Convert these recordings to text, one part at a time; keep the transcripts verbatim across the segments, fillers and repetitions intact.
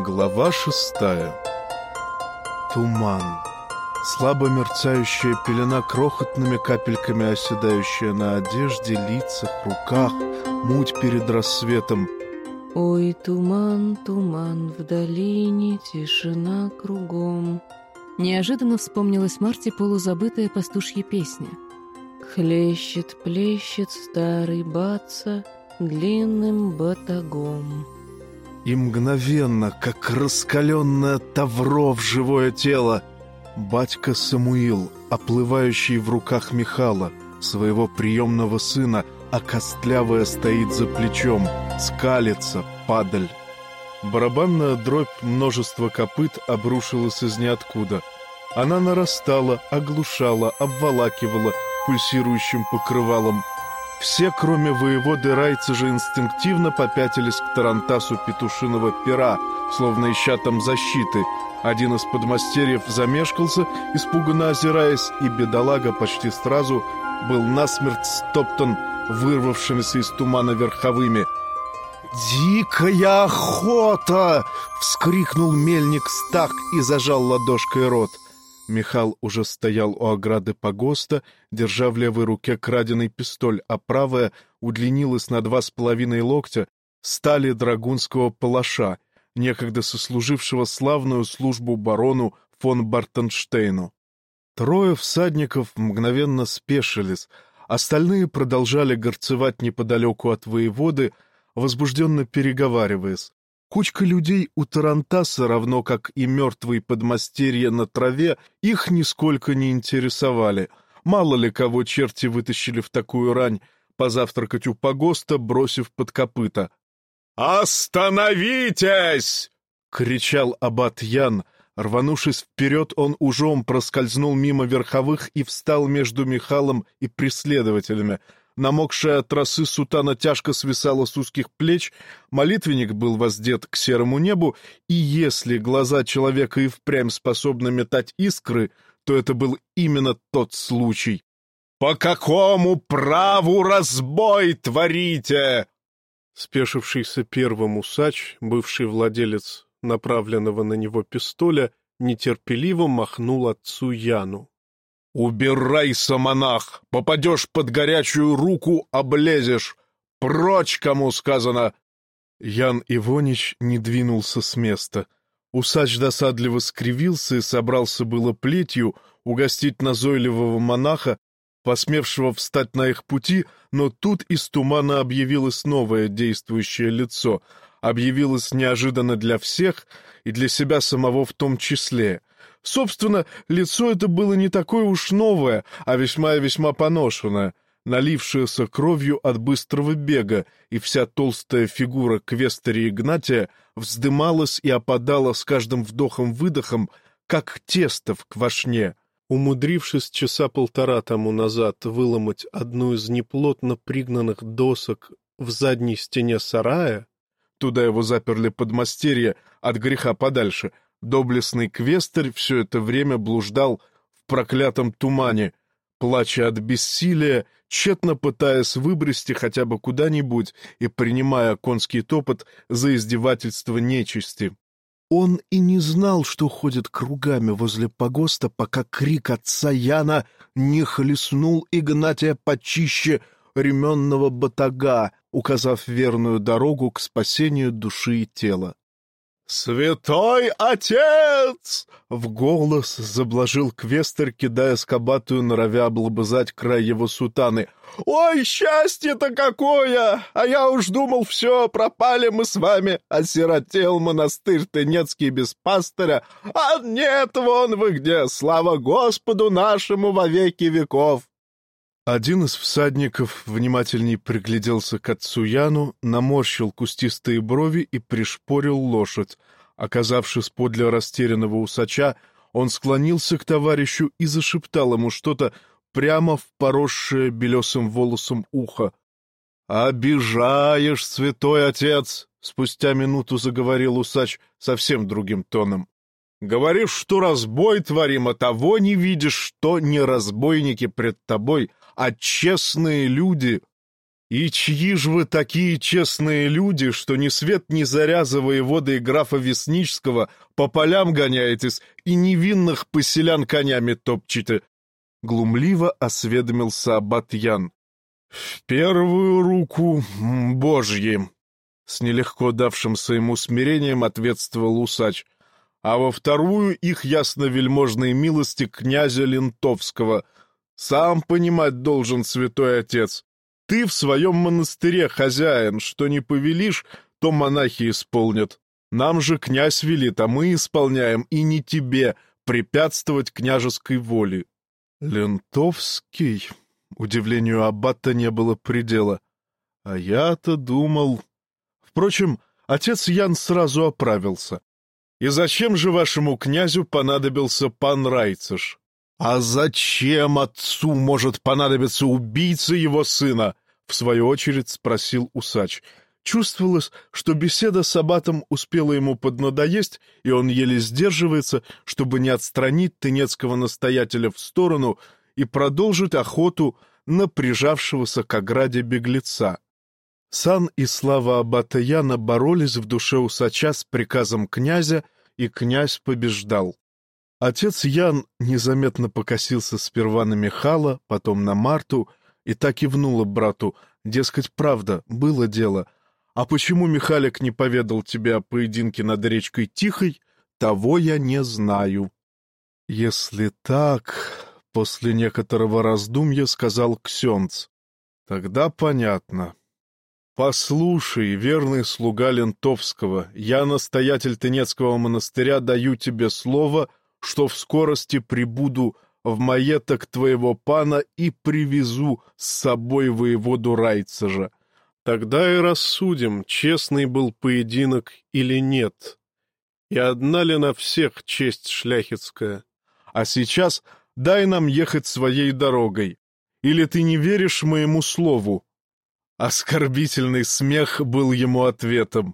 Глава шестая. Туман. Слабо мерцающая пелена, крохотными капельками оседающая на одежде, лицах, руках, муть перед рассветом. Ой, туман, туман, в долине тишина кругом. Неожиданно вспомнилась Марте полузабытая пастушья песня. Хлещет, плещет старый баца длинным батагом. И мгновенно, как раскаленное тавро в живое тело, батька Самуил, оплывающий в руках Михала, своего приемного сына, а костлявая стоит за плечом, скалится, падаль. Барабанная дробь множества копыт обрушилась из ниоткуда. Она нарастала, оглушала, обволакивала пульсирующим покрывалом. Все, кроме воеводы Райца, же инстинктивно попятились к тарантасу петушиного пера, словно ища там защиты. Один из подмастерьев замешкался, испуганно озираясь, и бедолага почти сразу был насмерть стоптан вырвавшимися из тумана верховыми. «Дикая охота!» — вскрикнул мельник Стах и зажал ладошкой рот. Михал уже стоял у ограды погоста, держа в левой руке краденый пистоль, а правая удлинилась на два с половиной локтя стали драгунского палаша, некогда сослужившего славную службу барону фон Бартенштейну. Трое всадников мгновенно спешились, остальные продолжали горцевать неподалеку от воеводы, возбужденно переговариваясь. Кучка людей у тарантаса, равно как и мертвые подмастерья на траве, их нисколько не интересовали. Мало ли кого черти вытащили в такую рань позавтракать у погоста, бросив под копыта. «Остановитесь!» — кричал аббат Ян. Рванувшись вперед, он ужом проскользнул мимо верховых и встал между Михалом и преследователями. Намокшая от росы сутана тяжко свисала с узких плеч, молитвенник был воздет к серому небу, и если глаза человека и впрямь способны метать искры, то это был именно тот случай. «По какому праву разбой творите?» Спешившийся первым усач, бывший владелец направленного на него пистоля, нетерпеливо махнул отцу Яну. «Убирайся, монах! Попадешь под горячую руку, облезешь! Прочь, кому сказано!» Ян Ивонич не двинулся с места. Усач досадливо скривился и собрался было плетью угостить назойливого монаха, посмевшего встать на их пути, но тут из тумана объявилось новое действующее лицо, объявилось неожиданно для всех и для себя самого в том числе. Собственно, лицо это было не такое уж новое, а весьма и весьма поношенное, налившееся кровью от быстрого бега, и вся толстая фигура квестаря Игнатия вздымалась и опадала с каждым вдохом-выдохом, как тесто в квашне. Умудрившись часа полтора тому назад выломать одну из неплотно пригнанных досок в задней стене сарая, туда его заперли подмастерья от греха подальше, доблестный квестарь все это время блуждал в проклятом тумане, плача от бессилия, тщетно пытаясь выбрести хотя бы куда-нибудь и принимая конский топот за издевательство нечисти. Он и не знал, что ходит кругами возле погоста, пока крик отца Яна не хлестнул Игнатия почище ременного батага, указав верную дорогу к спасению души и тела. «Святой отец!» — в голос заблажил квестер, кидая скобатую, норовя облобызать край его сутаны. «Ой, счастье-то какое! А я уж думал, все, пропали мы с вами, осиротел монастырь Тынецкий без пастыря, а нет, вон вы где, слава Господу нашему во веки веков!» Один из всадников внимательней пригляделся к отцу Яну, наморщил кустистые брови и пришпорил лошадь. Оказавшись подле растерянного усача, он склонился к товарищу и зашептал ему что-то прямо в поросшее белесым волосом ухо. «Обижаешь, святой отец!» — спустя минуту заговорил усач совсем другим тоном. «Говоришь, что разбой творим, а того не видишь, что не разбойники пред тобой, а честные люди». «И чьи ж вы такие честные люди, что ни свет ни заря за воеводой графа Весничского по полям гоняетесь и невинных поселян конями топчете?» Глумливо осведомился аббат Ян. «В первую руку Божьи», — с нелегко давшимся ему смирением ответствовал усач, «а во вторую их ясновельможной милости князя Лентовского. Сам понимать должен, святой отец. Ты в своем монастыре хозяин, что не повелишь, то монахи исполнят. Нам же князь велит, а мы исполняем, и не тебе препятствовать княжеской воле». «Лентовский?» Удивлению аббата не было предела. «А я-то думал...» Впрочем, отец Ян сразу оправился. «И зачем же вашему князю понадобился пан Райцеш?» «А зачем отцу может понадобиться убийца его сына?» — в свою очередь спросил усач. Чувствовалось, что беседа с аббатом успела ему поднадоесть, и он еле сдерживается, чтобы не отстранить тынецкого настоятеля в сторону и продолжить охоту на прижавшегося к ограде беглеца. Сан и слава аббата Яна боролись в душе усача с приказом князя, и князь побеждал. Отец Ян незаметно покосился сперва на Михала, потом на Марту, и так кивнула брату, дескать, правда, было дело. А почему Михалик не поведал тебе о поединке над речкой Тихой, того я не знаю. Если так, после некоторого раздумья сказал Ксенц, тогда понятно. Послушай, верный слуга Лентовского, я, настоятель Тынецкого монастыря, даю тебе слово, что в скорости прибуду в маеток твоего пана и привезу с собой воеводу Райцежа. Тогда и рассудим, честный был поединок или нет, и одна ли на всех честь шляхетская. А сейчас дай нам ехать своей дорогой, или ты не веришь моему слову?» Оскорбительный смех был ему ответом.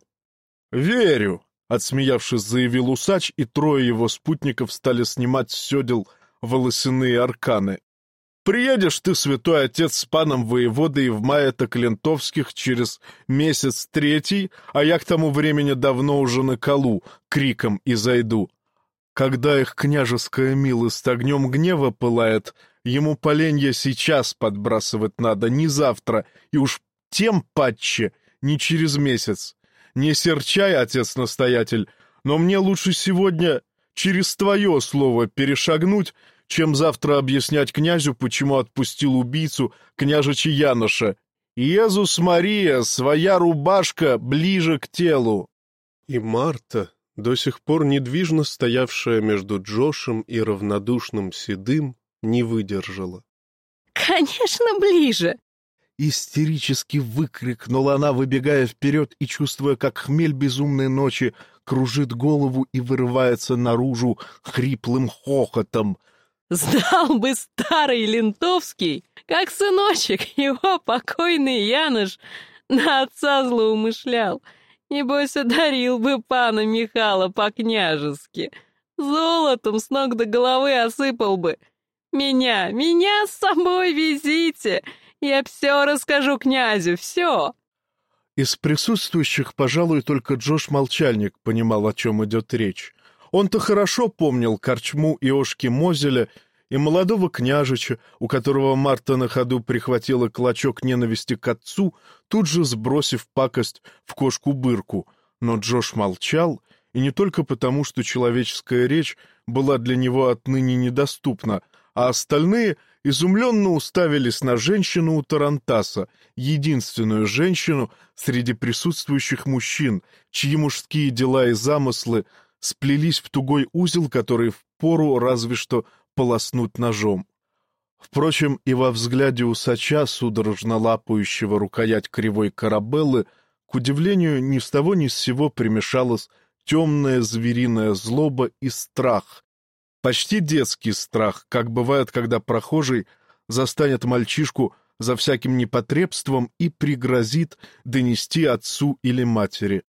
«Верю», — отсмеявшись, заявил усач, и трое его спутников стали снимать с седел волосяные арканы. «Приедешь ты, святой отец, с паном воеводой в маеток Лентовских через месяц третий, а я к тому времени давно уже на колу криком и зайду. Когда их княжеская милость огнем гнева пылает, ему поленья сейчас подбрасывать надо, не завтра, и уж тем патче, не через месяц. Не серчай, отец-настоятель, но мне лучше сегодня через твое слово перешагнуть, чем завтра объяснять князю, почему отпустил убийцу княжича Яноша. Иезус Мария, своя рубашка ближе к телу». И Марта, до сих пор недвижно стоявшая между Джошем и равнодушным Седым, не выдержала. «Конечно, ближе!» Истерически выкрикнула она, выбегая вперед и чувствуя, как хмель безумной ночи кружит голову и вырывается наружу хриплым хохотом. «Знал бы старый Лентовский, как сыночек его покойный Янош на отца злоумышлял. Небось, одарил бы пана Михала по-княжески, золотом с ног до головы осыпал бы. Меня, меня с собой везите!» Я все расскажу князю, все!» Из присутствующих, пожалуй, только Джош-молчальник понимал, о чем идет речь. Он-то хорошо помнил корчму Иошки Мозеля и молодого княжича, у которого Марта на ходу прихватила клочок ненависти к отцу, тут же сбросив пакость в кошку-бырку. Но Джош молчал, и не только потому, что человеческая речь была для него отныне недоступна, а остальные изумленно уставились на женщину у тарантаса, единственную женщину среди присутствующих мужчин, чьи мужские дела и замыслы сплелись в тугой узел, который впору разве что полоснуть ножом. Впрочем, и во взгляде усача, судорожно лапающего рукоять кривой карабеллы, к удивлению, ни с того ни с сего примешалась темная звериная злоба и страх, почти детский страх, как бывает, когда прохожий застанет мальчишку за всяким непотребством и пригрозит донести отцу или матери.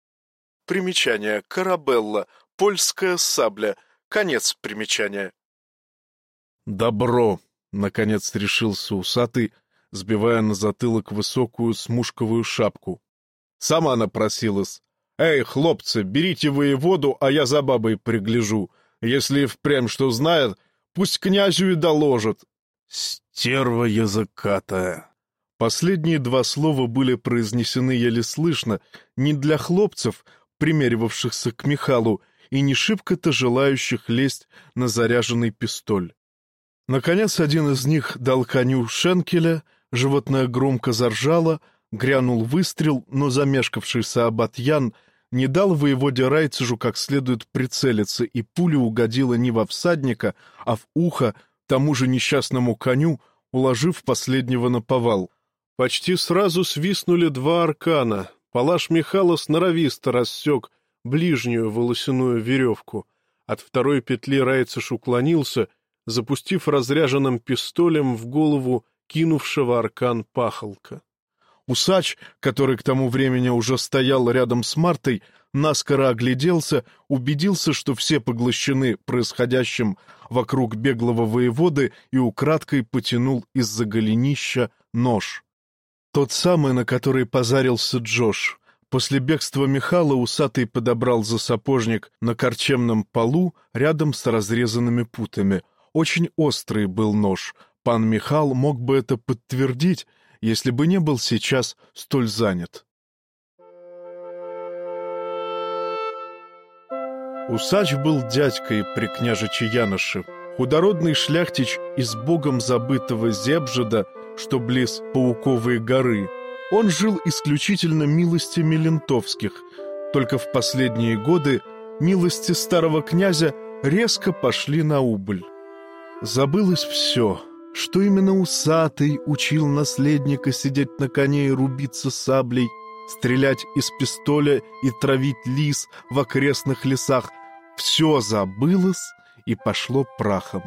Примечание. Карабелла. Польская сабля. Конец примечания. «Добро!» — наконец решился усатый, сбивая на затылок высокую смушковую шапку. Сама она просилась. «Эй, хлопцы, берите воеводу, а я за бабой пригляжу. Если впрямь что знает, пусть князю и доложит». «Стерва языкатая». Последние два слова были произнесены еле слышно, не для хлопцев, примеривавшихся к Михалу, и не шибко-то желающих лезть на заряженный пистоль. Наконец один из них дал коню шенкеля, животное громко заржало, грянул выстрел, но замешкавшийся аббат Ян не дал воеводе Райцежу как следует прицелиться, и пуля угодила не во всадника, а в ухо тому же несчастному коню, уложив последнего наповал. Почти сразу свистнули два аркана. Палаш Михала сноровисто рассек ближнюю волосяную веревку. От второй петли Райцеж уклонился, запустив разряженным пистолем в голову кинувшего аркан пахолка. Усач, который к тому времени уже стоял рядом с Мартой, наскоро огляделся, убедился, что все поглощены происходящим вокруг беглого воеводы, и украдкой потянул из-за голенища нож. Тот самый, на который позарился Джош. После бегства Михала усатый подобрал за сапожник на корчемном полу рядом с разрезанными путами. Очень острый был нож. Пан Михал мог бы это подтвердить, если бы не был сейчас столь занят. Усач был дядькой при княжиче Яноше, худородный шляхтич из богом забытого Зебжеда, что близ Пауковой горы. Он жил исключительно милостями лентовских, только в последние годы милости старого князя резко пошли на убыль. Забылось все, что именно усатый учил наследника сидеть на коне и рубиться саблей, стрелять из пистоля и травить лис в окрестных лесах. Все забылось и пошло прахом.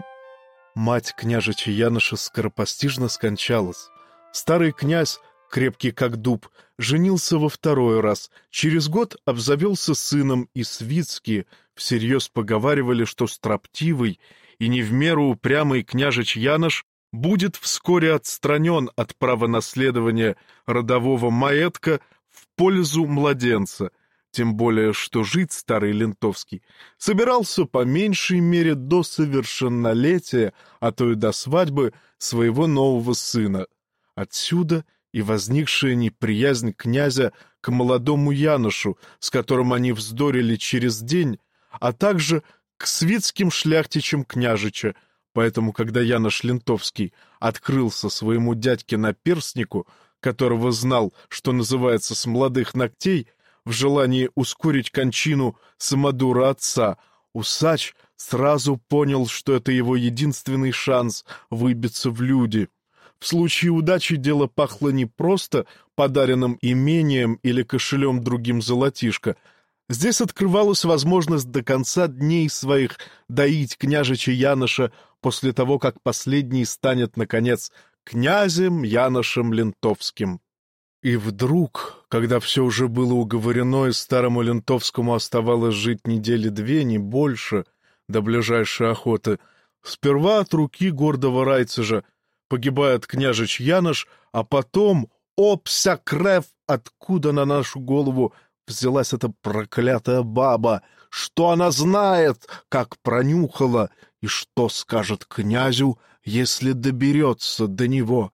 Мать княжича Яноша скоропостижно скончалась. Старый князь, крепкий как дуб, женился во второй раз. Через год обзавелся сыном, и свитские всерьез поговаривали, что строптивый и не в меру упрямый княжич Янош будет вскоре отстранен от права наследования родового маэтка в пользу младенца, тем более что жить старый Лентовский собирался по меньшей мере до совершеннолетия, а то и до свадьбы своего нового сына. Отсюда и возникшая неприязнь князя к молодому Яношу, с которым они вздорили через день, а также к свитским шляхтичам княжича. Поэтому, когда Янош Лентовский открылся своему дядьке-наперстнику, которого знал, что называется, с молодых ногтей, в желании ускорить кончину самодура отца, усач сразу понял, что это его единственный шанс выбиться в люди. В случае удачи дело пахло не просто подаренным имением или кошелем другим золотишко. Здесь открывалась возможность до конца дней своих доить княжича Яноша после того, как последний станет, наконец, князем Яношем Лентовским. И вдруг, когда все уже было уговорено, и старому Лентовскому оставалось жить недели две, не больше, до ближайшей охоты, сперва от руки гордого Райцежа погибает княжич Янош, а потом, о, пся крев, откуда на нашу голову взялась эта проклятая баба, что она знает, как пронюхала, и что скажет князю, если доберется до него.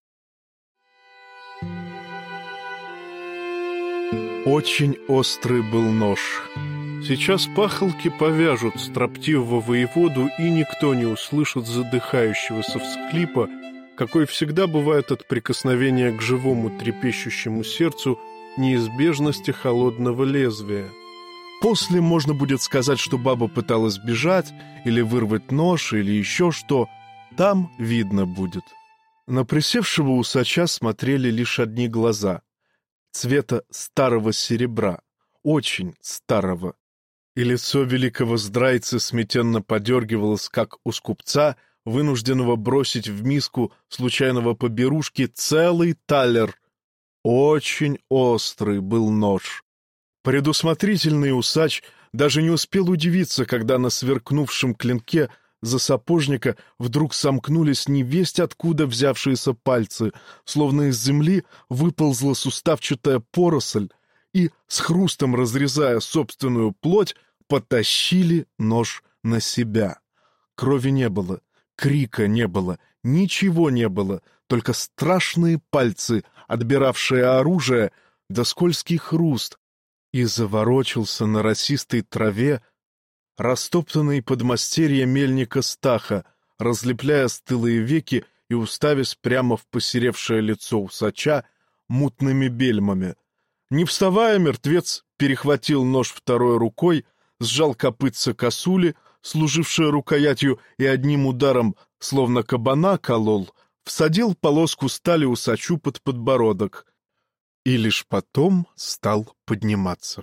Очень острый был нож. Сейчас пахолки повяжут строптивого воеводу, и никто не услышит задыхающегося всхлипа, какой всегда бывает от прикосновения к живому трепещущему сердцу неизбежности холодного лезвия. После можно будет сказать, что баба пыталась бежать, или вырвать нож, или еще что. Там видно будет. На присевшего усача смотрели лишь одни глаза, цвета старого серебра, очень старого. И лицо великого здрайца сметенно подергивалось, как у скупца, вынужденного бросить в миску случайного поберушки целый талер. Очень острый был нож. Предусмотрительный усач даже не успел удивиться, когда на сверкнувшем клинке за сапожника вдруг сомкнулись невесть откуда взявшиеся пальцы, словно из земли выползла суставчатая поросль, и, с хрустом разрезая собственную плоть, потащили нож на себя. Крови не было, крика не было, ничего не было, только страшные пальцы, отбиравшие оружие, да скользкий хруст, и заворочился на росистой траве растоптанный подмастерье мельника Стаха, разлепляя стылые веки и уставясь прямо в посеревшее лицо усача мутными бельмами. Не вставая, мертвец перехватил нож второй рукой, сжал копытце косули, служившее рукоятью, и одним ударом, словно кабана колол, всадил полоску стали усачу под подбородок и лишь потом стал подниматься.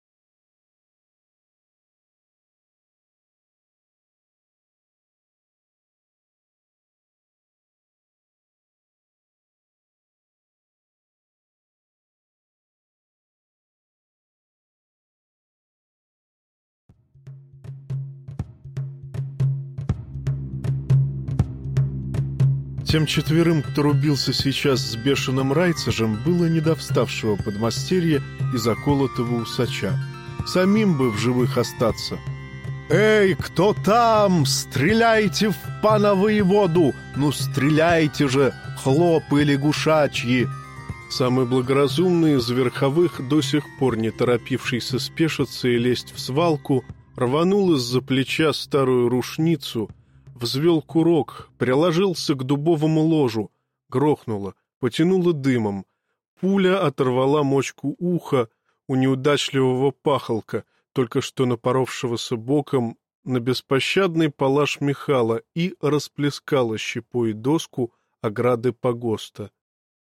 Тем четверым, кто рубился сейчас с бешеным райцежем, было не до вставшего подмастерья и заколотого усача. Самим бы в живых остаться. «Эй, кто там? Стреляйте в пана воеводу! Ну, стреляйте же, хлопы лягушачьи!» Самый благоразумный из верховых, до сих пор не торопившийся спешиться и лезть в свалку, рванул из-за плеча старую рушницу, взвел курок, приложился к дубовому ложу, грохнуло, потянуло дымом. Пуля оторвала мочку уха у неудачливого пахалка, только что напоровшегося боком на беспощадный палаш Михала, и расплескала щепой доску ограды погоста.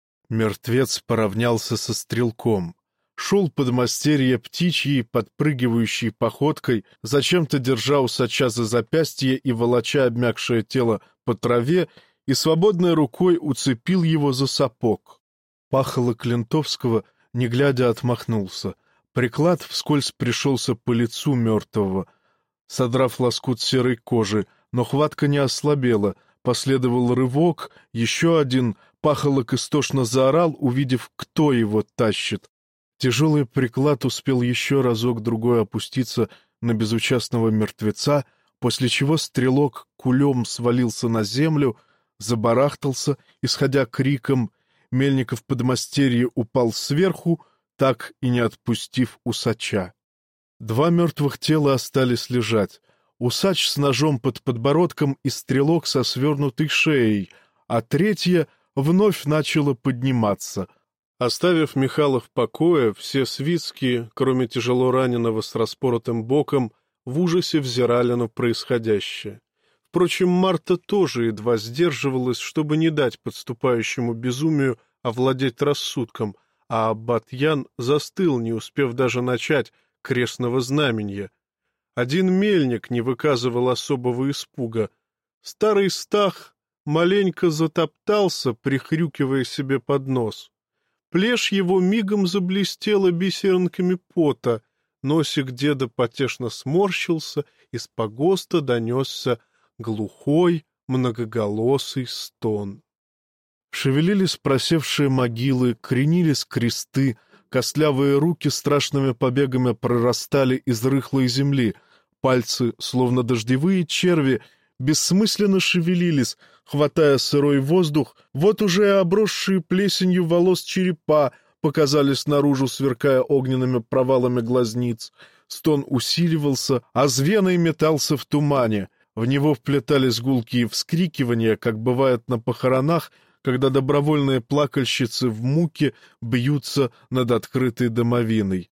Мертвец поравнялся со стрелком. Шел подмастерье птичьей, подпрыгивающей походкой, зачем-то держа усача за запястье и волоча обмякшее тело по траве, и свободной рукой уцепил его за сапог. Пахало Клинтовского, не глядя, отмахнулся. Приклад вскользь пришелся по лицу мертвого, содрав лоскут серой кожи, но хватка не ослабела. Последовал рывок, еще один, пахолок истошно заорал, увидев, кто его тащит. Тяжелый приклад успел еще разок-другой опуститься на безучастного мертвеца, после чего стрелок кулем свалился на землю, забарахтался, исходя криком. Мельников подмастерье упал сверху, так и не отпустив усача. Два мертвых тела остались лежать. Усач с ножом под подбородком и стрелок со свернутой шеей, а третья вновь начала подниматься. Оставив Михала в покое, все свитские, кроме тяжело раненого с распоротым боком, в ужасе взирали на происходящее. Впрочем, Марта тоже едва сдерживалась, чтобы не дать подступающему безумию овладеть рассудком, а аббат Ян застыл, не успев даже начать крестного знаменья. Один мельник не выказывал особого испуга. Старый Стах маленько затоптался, прихрюкивая себе под нос. Плешь его мигом заблестела бисеринками пота, носик деда потешно сморщился, из погоста донесся глухой, многоголосый стон. Шевелились просевшие могилы, кренились кресты, костлявые руки страшными побегами прорастали из рыхлой земли, пальцы, словно дождевые черви, бессмысленно шевелились, хватая сырой воздух, вот уже и обросшие плесенью волос черепа показались наружу, сверкая огненными провалами глазниц. Стон усиливался, а звеной метался в тумане. В него вплетались гулкие вскрикивания, как бывает на похоронах, когда добровольные плакальщицы в муке бьются над открытой домовиной.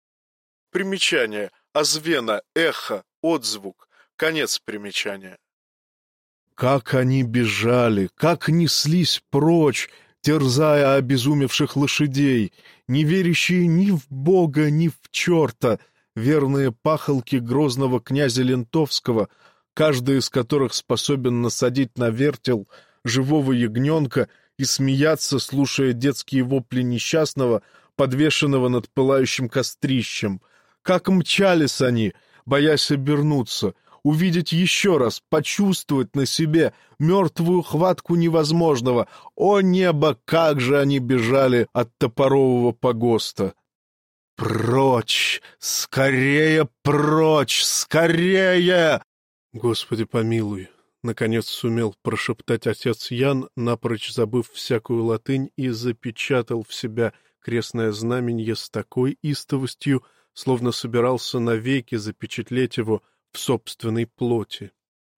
Примечание. Озвена, эхо, отзвук. Конец примечания. Как они бежали, как неслись прочь, терзая обезумевших лошадей, не верящие ни в Бога, ни в черта, верные пахалки грозного князя Лентовского, каждый из которых способен насадить на вертел живого ягненка и смеяться, слушая детские вопли несчастного, подвешенного над пылающим кострищем. Как мчались они, боясь обернуться, увидеть еще раз, почувствовать на себе мертвую хватку невозможного. О небо, как же они бежали от топорового погоста! «Прочь! Скорее прочь! Скорее!» «Господи помилуй!» — наконец сумел прошептать отец Ян, напрочь забыв всякую латынь, и запечатал в себя крестное знаменье с такой истовостью, словно собирался навеки запечатлеть его в собственной плоти.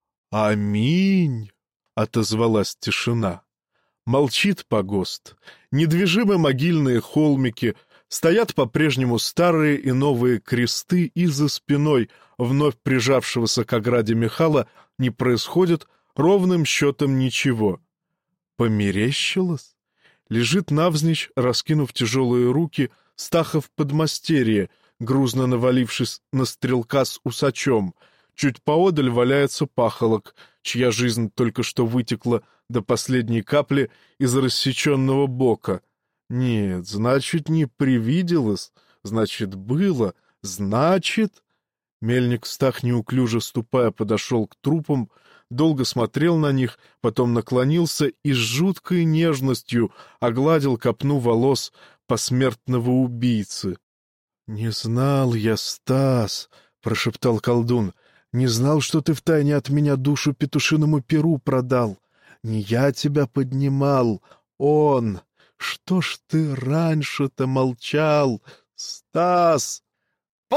«Аминь!» — отозвалась тишина. Молчит погост. Недвижимы могильные холмики, стоят по-прежнему старые и новые кресты, и за спиной вновь прижавшегося к ограде Михала не происходит ровным счетом ничего. Померещилось? Лежит навзничь, раскинув тяжелые руки, Стахов подмастерье, грузно навалившись на стрелка с усачом. Чуть поодаль валяется пахолок, чья жизнь только что вытекла до последней капли из рассеченного бока. Нет, значит, не привиделось, значит, было, значит... Мельник Стах, неуклюже ступая, подошел к трупам, долго смотрел на них, потом наклонился и с жуткой нежностью огладил копну волос посмертного убийцы. — Не знал я, Стас, — прошептал колдун, — не знал, что ты втайне от меня душу петушиному перу продал. Не я тебя поднимал, он. Что ж ты раньше-то молчал, Стас? —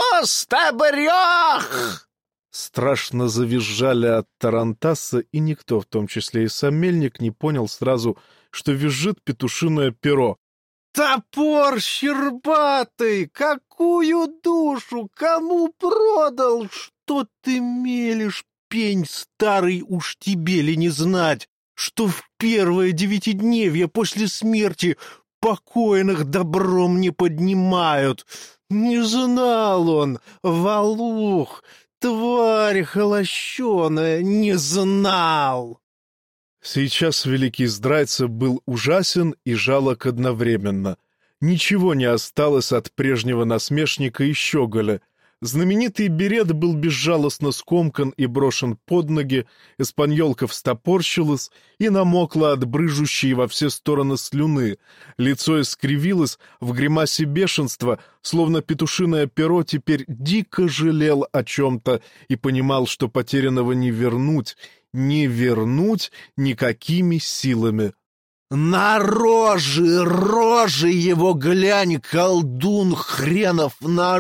Пустобрех! Страшно завизжали от тарантаса, и никто, в том числе и сам Мельник, не понял сразу, что визжит петушиное перо. — Топор щербатый! Какую душу? Кому продал? Что ты мелешь, пень старый, уж тебе ли не знать, что в первое девятидневье после смерти покойных добром не поднимают? Не знал он, Валух, тварь холощеная, не знал. Сейчас великий здрайца был ужасен и жалок одновременно. Ничего не осталось от прежнего насмешника и щеголя. Знаменитый берет был безжалостно скомкан и брошен под ноги, эспаньолка встопорщилась и намокла от брыжущей во все стороны слюны, лицо искривилось в гримасе бешенства, словно петушиное перо теперь дико жалел о чем-то и понимал, что потерянного не вернуть, не вернуть никакими силами. «На рожи, рожи его глянь, колдун хренов, на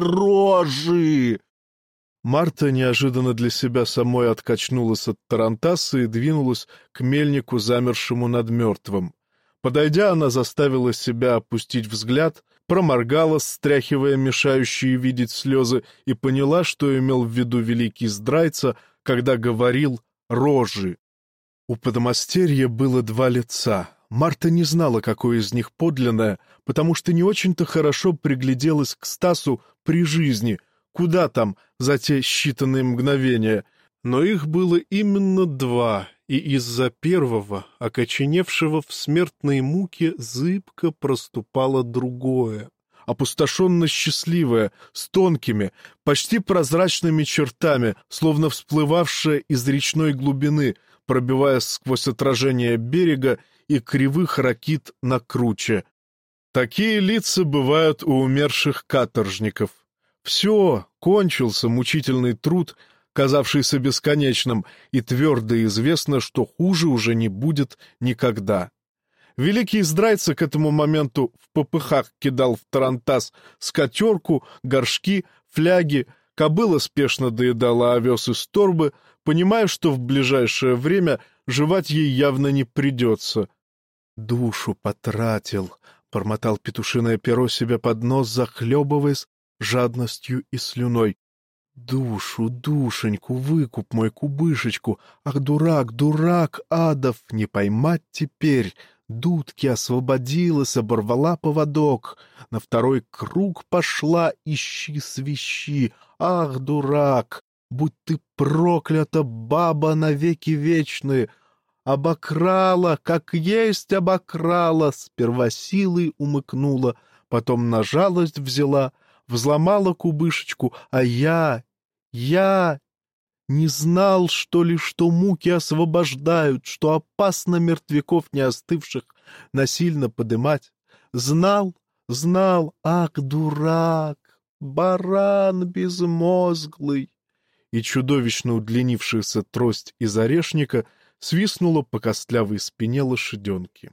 рожи!» Марта неожиданно для себя самой откачнулась от тарантаса и двинулась к мельнику, замершему над мертвым. Подойдя, она заставила себя опустить взгляд, проморгала, стряхивая мешающие видеть слезы, и поняла, что имел в виду великий здрайца, когда говорил «рожи». У подмастерья было два лица. Марта не знала, какое из них подлинное, потому что не очень-то хорошо пригляделась к Стасу при жизни, куда там за те считанные мгновения. Но их было именно два, и из-за первого, окоченевшего в смертной муке, зыбко проступало другое, опустошенно-счастливое, с тонкими, почти прозрачными чертами, словно всплывавшее из речной глубины, пробиваясь сквозь отражение берега и кривых ракит на круче. Такие лица бывают у умерших каторжников. Все, кончился мучительный труд, казавшийся бесконечным, и твердо известно, что хуже уже не будет никогда. Великий здрайца к этому моменту в попыхах кидал в тарантас скатерку, горшки, фляги, кобыла спешно доедала овес из торбы, понимая, что в ближайшее время жевать ей явно не придется. «Душу потратил», — бормотал петушиное перо себе под нос, захлебываясь жадностью и слюной. «Душу, душеньку, выкуп мой кубышечку! Ах, дурак, дурак, адов, не поймать теперь! Дудки освободилась, оборвала поводок, на второй круг пошла, ищи-свищи! Ах, дурак! Будь ты проклята, баба, навеки вечные! Обокрала, как есть обокрала, сперва силой умыкнула, потом на жалость взяла, взломала кубышечку, а я, я Не знал, что ли, что муки освобождают, что опасно мертвяков не остывших насильно подымать? Знал, знал, ах, дурак, баран безмозглый!» И чудовищно удлинившаяся трость из орешника свистнула по костлявой спине лошаденки.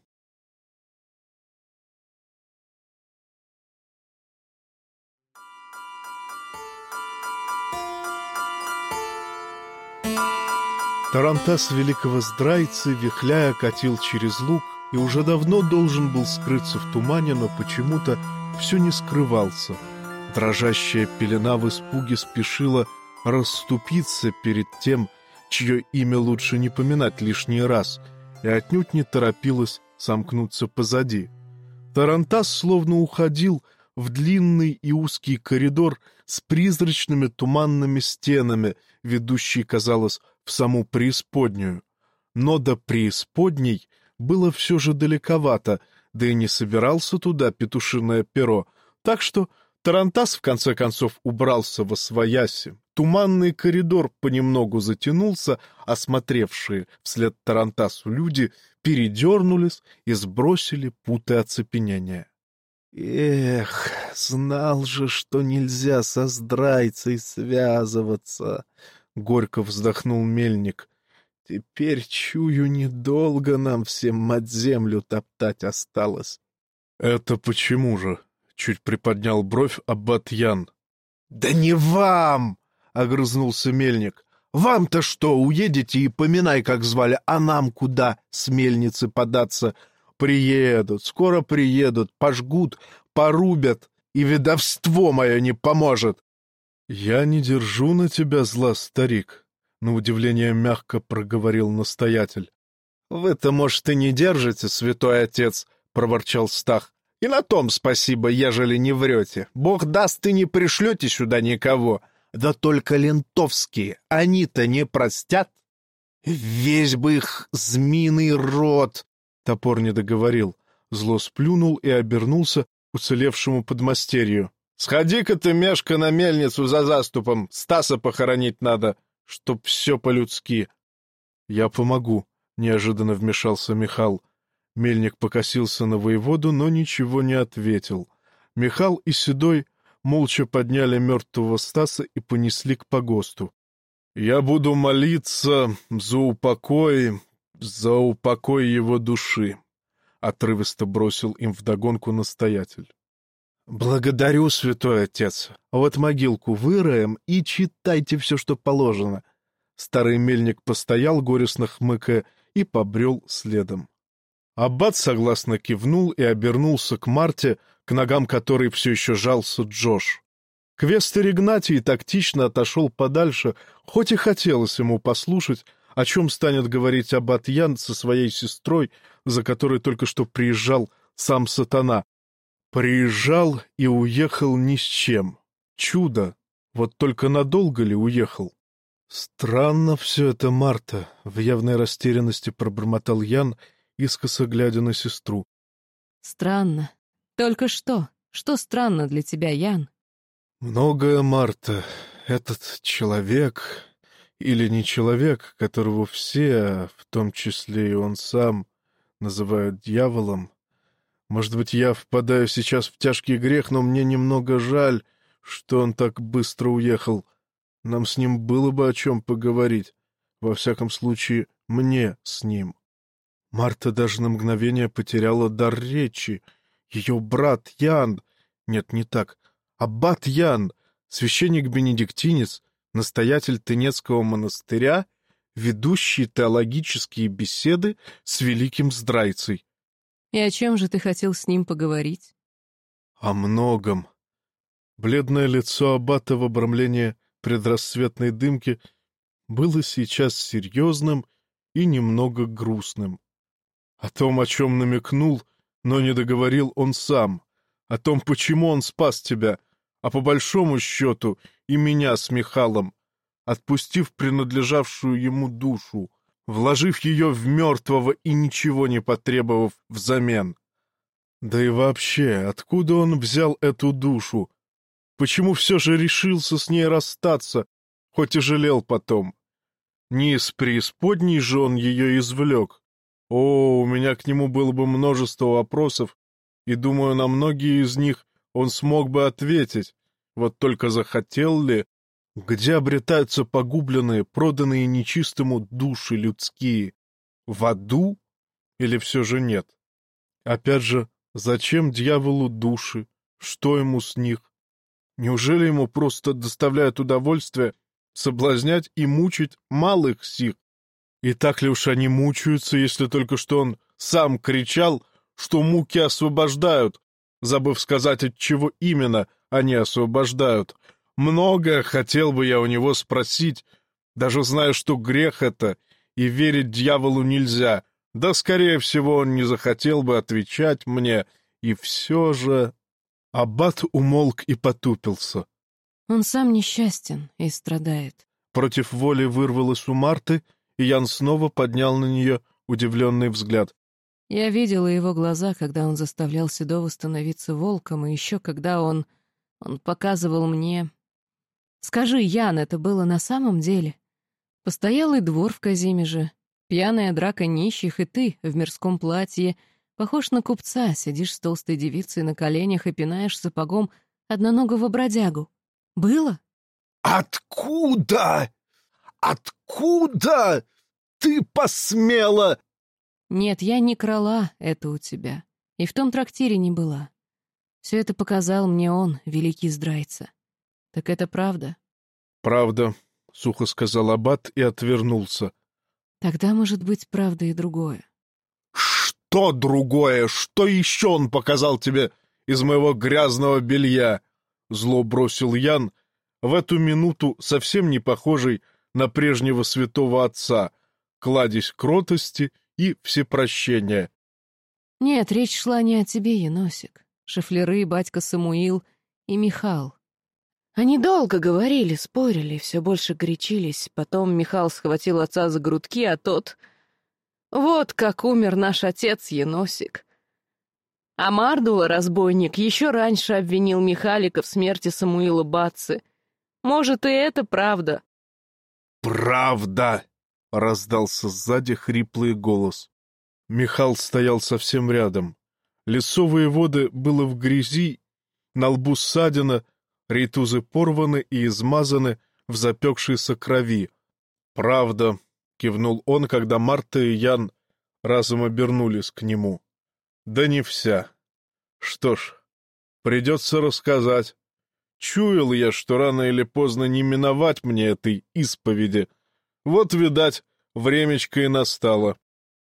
Тарантас великого здрайцы, вихляя, катил через луг и уже давно должен был скрыться в тумане, но почему-то все не скрывался. Дрожащая пелена в испуге спешила расступиться перед тем, чье имя лучше не поминать лишний раз, и отнюдь не торопилась сомкнуться позади. Тарантас словно уходил в длинный и узкий коридор с призрачными туманными стенами, ведущий, казалось, в саму преисподнюю. Но до преисподней было все же далековато, да и не собирался туда петушиное перо, так что Тарантас в конце концов убрался восвояси. Туманный коридор понемногу затянулся, осмотревшие вслед Тарантасу люди передернулись и сбросили путы оцепенения. «Эх, знал же, что нельзя со здрайцей связываться!» — горько вздохнул мельник. «Теперь, чую, недолго нам всем мать землю топтать осталось». «Это почему же?» — чуть приподнял бровь аббат Ян. «Да не вам!» — огрызнулся мельник. «Вам-то что, уедете и поминай, как звали, а нам куда с мельницы податься? Приедут, скоро приедут, пожгут, порубят, и ведовство мое не поможет». «Я не держу на тебя зла, старик», — на удивление мягко проговорил настоятель. «Вы-то, может, и не держите, святой отец», — проворчал Стах. «И на том спасибо, ежели не врете. Бог даст, и не пришлете сюда никого. Да только лентовские, они-то не простят. Весь бы их змеиный рот!» Топор не договорил. Зло сплюнул и обернулся к уцелевшему подмастерью. «Сходи-ка ты, Мешка, на мельницу за заступом. Стаса похоронить надо, чтоб все по-людски». «Я помогу», — неожиданно вмешался Михал. Мельник покосился на воеводу, но ничего не ответил. Михал и Седой молча подняли мертвого Стаса и понесли к погосту. «Я буду молиться за упокой, за упокой его души», — отрывисто бросил им вдогонку настоятель. «Благодарю, святой отец. Вот могилку выроем и читайте все, что положено». Старый мельник постоял, горестно хмыкая, и побрел следом. Аббат согласно кивнул и обернулся к Марте, к ногам которой все еще жался Джош. Квестер Игнатий тактично отошел подальше, хоть и хотелось ему послушать, о чем станет говорить аббат Ян со своей сестрой, за которой только что приезжал сам сатана. Приезжал и уехал ни с чем. Чудо! Вот только надолго ли уехал? «Странно все это, Марта», — в явной растерянности пробормотал Ян, искоса глядя на сестру. «Странно. Только что? Что странно для тебя, Ян?» «Многое, Марта. Этот человек, или не человек, которого все, в том числе и он сам, называют дьяволом. Может быть, я впадаю сейчас в тяжкий грех, но мне немного жаль, что он так быстро уехал. Нам с ним было бы о чем поговорить. Во всяком случае, мне с ним». Марта даже на мгновение потеряла дар речи. Ее брат Ян... Нет, не так. Аббат Ян, священник-бенедиктинец, настоятель Тынецкого монастыря, ведущий теологические беседы с великим здрайцей. «И о чем же ты хотел с ним поговорить?» «О многом». Бледное лицо аббата в обрамлении предрассветной дымки было сейчас серьезным и немного грустным. О том, о чем намекнул, но не договорил он сам, о том, почему он спас тебя, а по большому счету и меня с Михалом, отпустив принадлежавшую ему душу, вложив ее в мертвого и ничего не потребовав взамен. Да и вообще, откуда он взял эту душу? Почему все же решился с ней расстаться, хоть и жалел потом? Не из преисподней же он ее извлек. О, у меня к нему было бы множество вопросов, и, думаю, на многие из них он смог бы ответить. Вот только захотел ли? Где обретаются погубленные, проданные нечистому души людские? В аду? Или все же нет? Опять же, зачем дьяволу души? Что ему с них? Неужели ему просто доставляет удовольствие соблазнять и мучить малых сих? И так ли уж они мучаются, если только что он сам кричал, что муки освобождают, забыв сказать, от чего именно они освобождают? Многое хотел бы я у него спросить, даже зная, что грех это, и верить дьяволу нельзя. Да, скорее всего, он не захотел бы отвечать мне, и все же... Аббат умолк и потупился. Он сам несчастен и страдает. Против воли вырвалось у Марты, и Ян снова поднял на нее удивленный взгляд. Я видела его глаза, когда он заставлял Седова становиться волком, и еще когда он... он показывал мне... Скажи, Ян, это было на самом деле? Постоялый двор в Казимеже, пьяная драка нищих, и ты в мирском платье, похож на купца, сидишь с толстой девицей на коленях и пинаешь сапогом одноногого бродягу. Было? «Откуда? Откуда ты посмела?» Нет, я не крала это у тебя, и в том трактире не была. Все это показал мне он, великий здрайца. Так это правда? «Правда», — сухо сказал аббат и отвернулся. Тогда может быть правда и другое. «Что другое? Что еще он показал тебе из моего грязного белья?» Зло бросил Ян, в эту минуту совсем не похожий на прежнего святого отца, кладезь кротости и всепрощения. Нет, речь шла не о тебе, Еносик. Шафлеры, батька Самуил и Михал. Они долго говорили, спорили, все больше горячились. Потом Михал схватил отца за грудки, а тот... Вот как умер наш отец Еносик. А Мардула, разбойник, еще раньше обвинил Михалика в смерти Самуила Бацци. Может, и это правда. «Правда!» — раздался сзади хриплый голос. Михал стоял совсем рядом. Лицо воеводы было в грязи, на лбу ссадина, рейтузы порваны и измазаны в запекшейся крови. «Правда!» — кивнул он, когда Марта и Ян разом обернулись к нему. «Да не вся. Что ж, придется рассказать. Чуял я, что рано или поздно не миновать мне этой исповеди. Вот, видать, времечко и настало».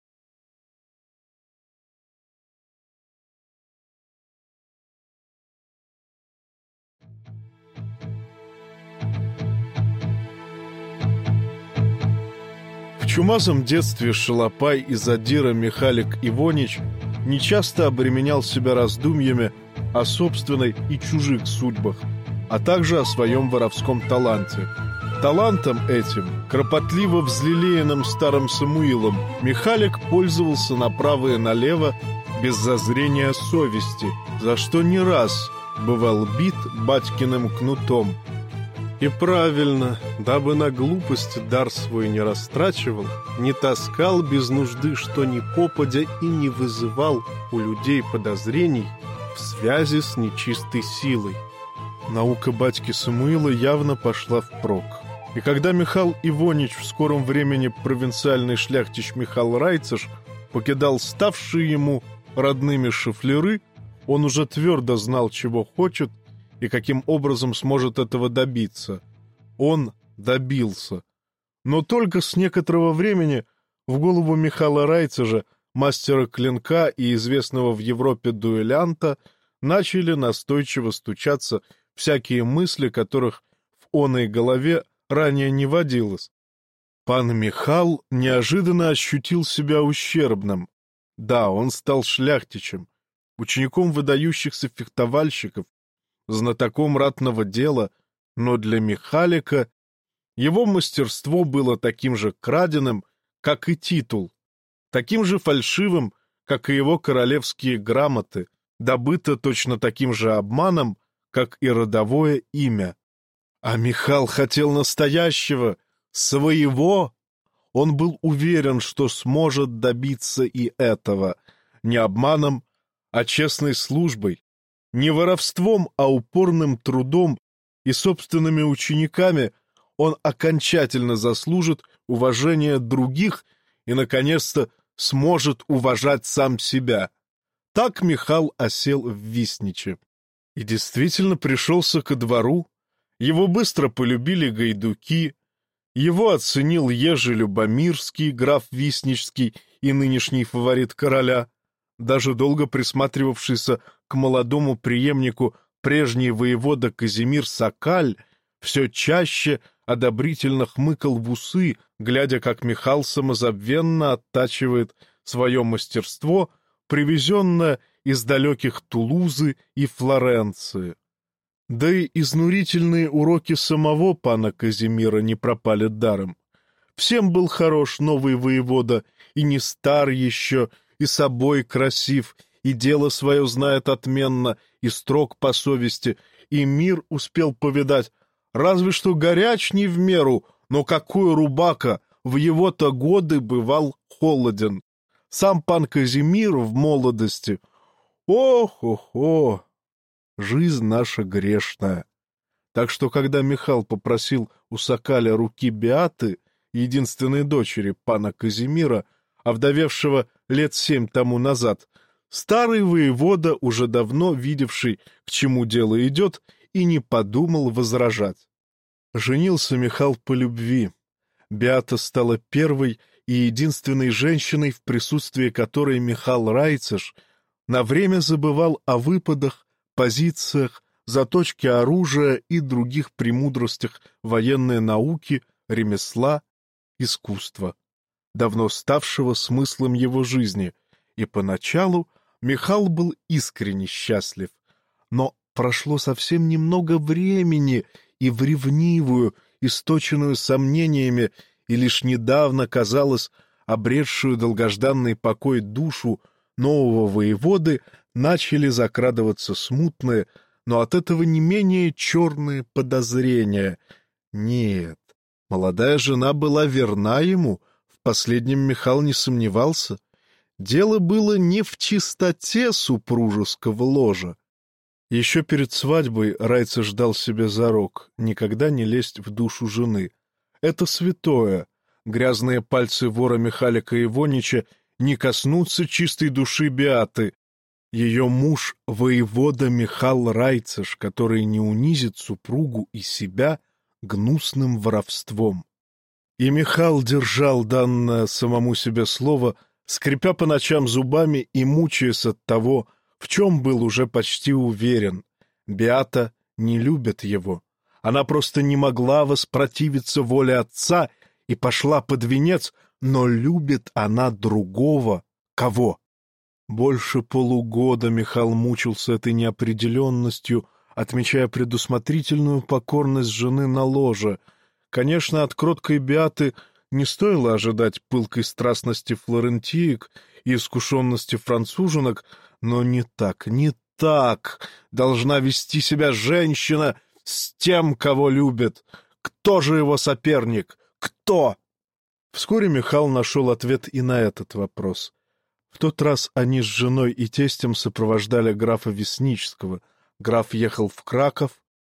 В чумазом детстве Шалопай и задира Михалик Ивонич нечасто обременял себя раздумьями о собственной и чужих судьбах, а также о своем воровском таланте. Талантом этим, кропотливо взлелеянным старым Самуилом, Михалик пользовался направо и налево без зазрения совести, за что не раз бывал бит батькиным кнутом. И правильно, дабы на глупость дар свой не растрачивал, не таскал без нужды что ни попадя и не вызывал у людей подозрений в связи с нечистой силой. Наука батьки Самуила явно пошла впрок. И когда Михал Ивонич, в скором времени провинциальный шляхтич Михал Райцеш, покидал ставшие ему родными шафлеры, он уже твердо знал, чего хочет и каким образом сможет этого добиться. Он добился. Но только с некоторого времени в голову Михала Райцежа, мастера клинка и известного в Европе дуэлянта, начали настойчиво стучаться всякие мысли, которых в оной голове ранее не водилось. Пан Михал неожиданно ощутил себя ущербным. Да, он стал шляхтичем, учеником выдающихся фехтовальщиков, знатоком ратного дела, но для Михалика его мастерство было таким же краденым, как и титул, таким же фальшивым, как и его королевские грамоты, добыто точно таким же обманом, как и родовое имя. А Михал хотел настоящего, своего Он был уверен, что сможет добиться и этого. Не обманом, а честной службой. Не воровством, а упорным трудом и собственными учениками он окончательно заслужит уважение других и, наконец-то, сможет уважать сам себя. Так Михал осел в Висниче. И действительно пришелся ко двору. Его быстро полюбили гайдуки. Его оценил Ежи Любомирский, граф Висничский и нынешний фаворит короля. Даже долго присматривавшийся к молодому преемнику прежний воевода Казимир Сокаль все чаще одобрительно хмыкал в усы, глядя, как Михал самозабвенно оттачивает свое мастерство, привезенное из далеких Тулузы и Флоренции. Да и изнурительные уроки самого пана Казимира не пропали даром. Всем был хорош новый воевода, и не стар еще, и собой красив, и дело свое знает отменно, и строг по совести, и мир успел повидать, разве что горяч не в меру, но какой рубака, в его-то годы бывал холоден. Сам пан Казимир в молодости, ох-ох-ох, жизнь наша грешная. Так что, когда Михал попросил у Сокаля руки Беаты, единственной дочери пана Казимира, овдовевшего лет семь тому назад, старый воевода, уже давно видевший, к чему дело идет, и не подумал возражать. Женился Михал по любви. Беата стала первой и единственной женщиной, в присутствии которой Михал Райцеш на время забывал о выпадах, позициях, заточке оружия и других премудростях военной науки, ремесла, искусства, давно ставшего смыслом его жизни, и поначалу Михал был искренне счастлив. Но прошло совсем немного времени, и в ревнивую, источенную сомнениями, и лишь недавно, казалось, обретшую долгожданный покой душу нового воеводы, начали закрадываться смутные, но от этого не менее черные подозрения. Нет, молодая жена была верна ему, в последнем Михал не сомневался. Дело было не в чистоте супружеского ложа. Еще перед свадьбой Райца ждал себе зарок никогда не лезть в душу жены. Это святое. Грязные пальцы вора Михалика Ивонича не коснутся чистой души Беаты. Ее муж — воевода Михал Райцеш, который не унизит супругу и себя гнусным воровством. И Михал держал данное самому себе слово, скрипя по ночам зубами и мучаясь от того, в чем был уже почти уверен. Беата не любит его. Она просто не могла воспротивиться воле отца и пошла под венец, но любит она другого. Кого? Больше полугода Михал мучился этой неопределенностью, отмечая предусмотрительную покорность жены на ложе. Конечно, от кроткой Беаты не стоило ожидать пылкой страстности флорентиек и искушенности француженок, но не так, не так должна вести себя женщина с тем, кого любит. Кто же его соперник? Кто? Вскоре Михал нашел ответ и на этот вопрос. В тот раз они с женой и тестем сопровождали графа Висничского. Граф ехал в Краков,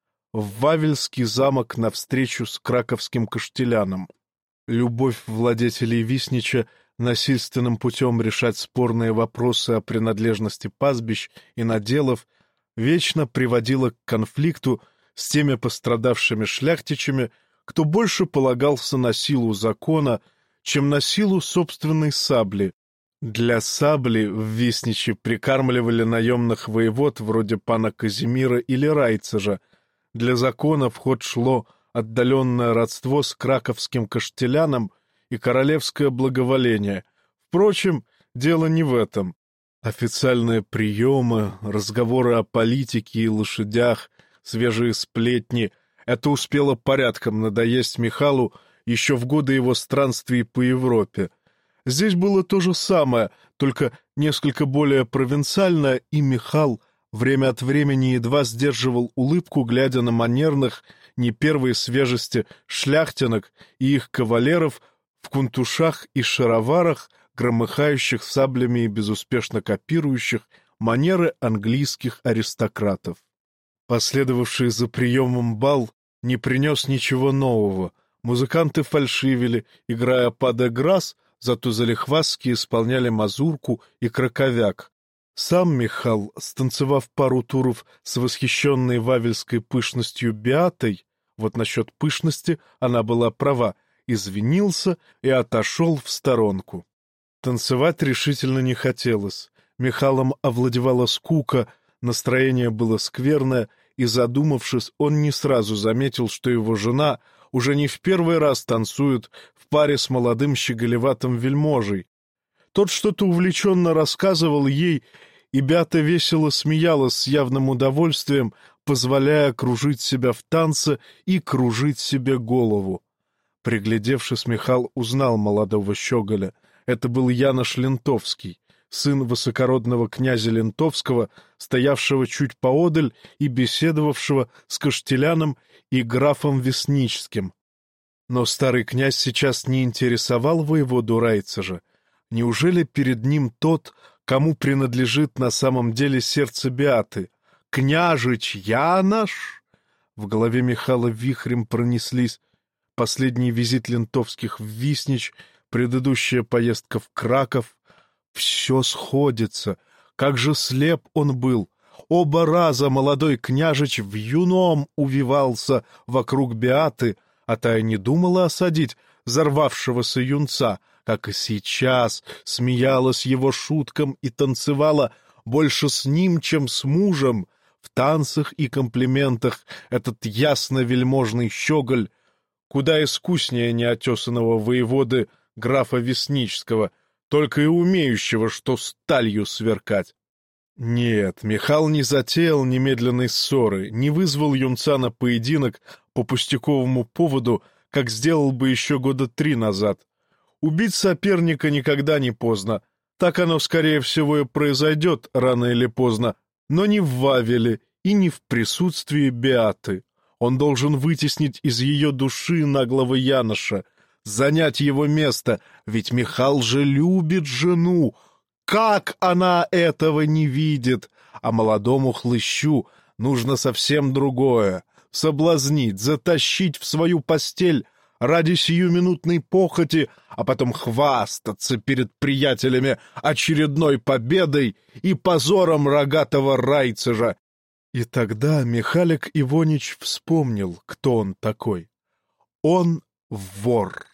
в Вавельский замок навстречу с краковским каштеляном. Любовь владетелей Виснича насильственным путем решать спорные вопросы о принадлежности пастбищ и наделов вечно приводила к конфликту с теми пострадавшими шляхтичами, кто больше полагался на силу закона, чем на силу собственной сабли. Для сабли в Висниче прикармливали наемных воевод вроде пана Казимира или Райцежа. Для закона в ход шло отдаленное родство с краковским каштеляном и королевское благоволение. Впрочем, дело не в этом. Официальные приемы, разговоры о политике и лошадях, свежие сплетни — это успело порядком надоесть Михалу еще в годы его странствий по Европе. Здесь было то же самое, только несколько более провинциальное, и Михал время от времени едва сдерживал улыбку, глядя на манерных, не первой свежести шляхтинок и их кавалеров в кунтушах и шароварах, громыхающих саблями и безуспешно копирующих манеры английских аристократов. Последовавший за приемом бал не принес ничего нового. Музыканты фальшивили, играя «Па де грас», зато залихватски исполняли мазурку и краковяк. Сам Михал, станцевав пару туров с восхищенной вавельской пышностью Беатой, вот насчет пышности она была права, извинился и отошел в сторонку. Танцевать решительно не хотелось. Михалом овладевала скука, настроение было скверное, и, задумавшись, он не сразу заметил, что его жена уже не в первый раз танцует в паре с молодым щеголеватым вельможей. Тот что-то увлеченно рассказывал ей, и Беата весело смеялась с явным удовольствием, позволяя кружить себя в танце и кружить себе голову. Приглядевшись, Михал узнал молодого щеголя. Это был Янош Лентовский, сын высокородного князя Лентовского, стоявшего чуть поодаль и беседовавшего с Каштеляном и графом Весничским. Но старый князь сейчас не интересовал воеводу Райцежа. Неужели перед ним тот, кому принадлежит на самом деле сердце Беаты? «Княжич Янош?» В голове Михала вихрем пронеслись последний визит Лентовских в Виснич, предыдущая поездка в Краков. Все сходится. Как же слеп он был! Оба раза молодой княжич в юном увивался вокруг Беаты, а та и не думала осадить взорвавшегося юнца, как и сейчас смеялась его шуткам и танцевала больше с ним, чем с мужем. В танцах и комплиментах этот ясно-вельможный щеголь куда искуснее неотесанного воеводы графа Весничского, только и умеющего, что сталью сверкать. Нет, Михал не затеял немедленной ссоры, не вызвал юнца на поединок по пустяковому поводу, как сделал бы еще года три назад. Убить соперника никогда не поздно. Так оно, скорее всего, и произойдет рано или поздно, но не в Вавеле и не в присутствии Беаты. Он должен вытеснить из ее души наглого Яноша, занять его место, ведь Михал же любит жену. Как она этого не видит? А молодому хлыщу нужно совсем другое — соблазнить, затащить в свою постель ради сиюминутной похоти, а потом хвастаться перед приятелями очередной победой и позором рогатого Райцежа. И тогда Михалик Ивонич вспомнил, кто он такой. Он вор.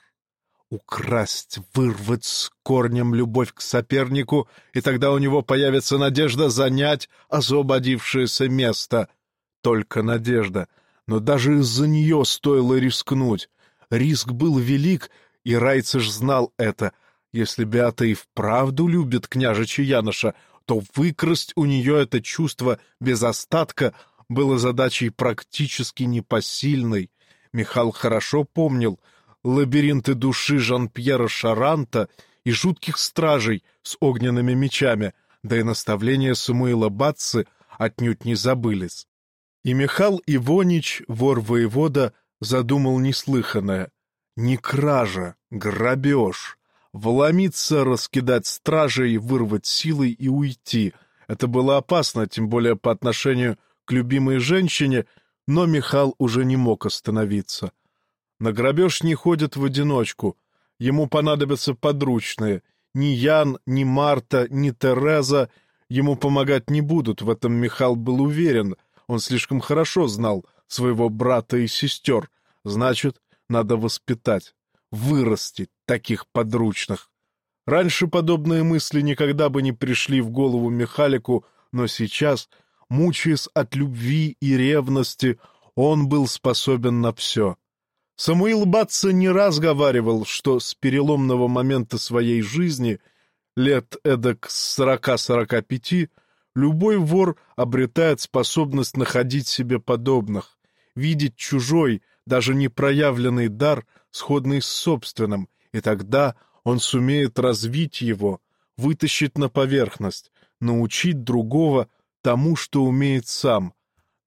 Украсть, вырвать с корнем любовь к сопернику, и тогда у него появится надежда занять освободившееся место. Только надежда. Но даже из-за нее стоило рискнуть. Риск был велик, и Райцеж знал это. Если Беата и вправду любит княжича Яноша, то выкрасть у нее это чувство без остатка было задачей практически непосильной. Михал хорошо помнил лабиринты души Жан-Пьера Шаранта и жутких стражей с огненными мечами, да и наставления Самуила Бацци отнюдь не забылись. И Михал Ивонич, вор-воевода, задумал неслыханное. Не кража, грабеж. Вломиться, раскидать стражей, вырвать силой и уйти. Это было опасно, тем более по отношению к любимой женщине, но Михал уже не мог остановиться. На грабеж не ходят в одиночку. Ему понадобятся подручные. Ни Ян, ни Марта, ни Тереза ему помогать не будут, в этом Михал был уверен. Он слишком хорошо знал своего брата и сестер. Значит, надо воспитать, вырастить таких подручных. Раньше подобные мысли никогда бы не пришли в голову Михалику, но сейчас, мучаясь от любви и ревности, он был способен на все. Самуил Бацци не раз говаривал, что с переломного момента своей жизни, лет эдак с сорока-сорока пяти, любой вор обретает способность находить себе подобных, видеть чужой, даже непроявленный дар, сходный с собственным, и тогда он сумеет развить его, вытащить на поверхность, научить другого тому, что умеет сам.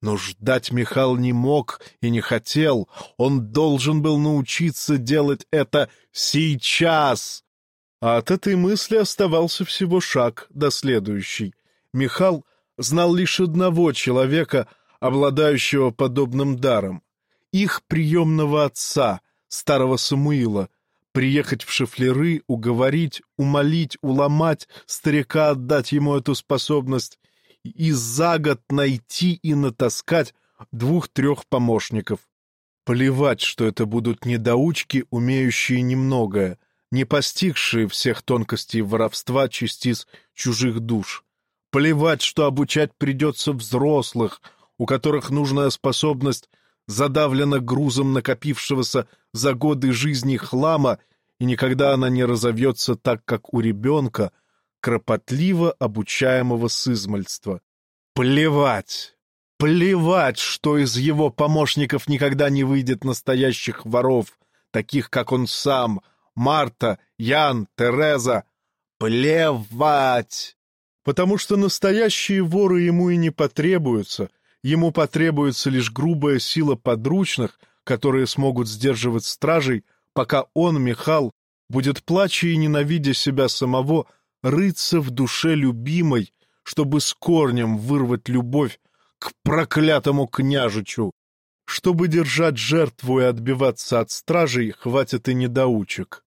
Но ждать Михал не мог и не хотел. Он должен был научиться делать это сейчас. А от этой мысли оставался всего шаг до следующей. Михал знал лишь одного человека, обладающего подобным даром. Их приемного отца, старого Самуила. Приехать в Шафляры, уговорить, умолить, уломать старика отдать ему эту способность и за год найти и натаскать двух-трех помощников. Плевать, что это будут недоучки, умеющие немногое, не постигшие всех тонкостей воровства частиц чужих душ. Плевать, что обучать придется взрослых, у которых нужная способность задавлена грузом накопившегося за годы жизни хлама, и никогда она не разовьется так, как у ребенка, кропотливо обучаемого с измальства. Плевать! Плевать, что из его помощников никогда не выйдет настоящих воров, таких, как он сам, Марта, Ян, Тереза. Плевать! Потому что настоящие воры ему и не потребуются. Ему потребуется лишь грубая сила подручных, которые смогут сдерживать стражей, пока он, Михал, будет, плача и ненавидя себя самого, рыться в душе любимой, чтобы с корнем вырвать любовь к проклятому княжичу. Чтобы держать жертву и отбиваться от стражей, хватит и недоучек.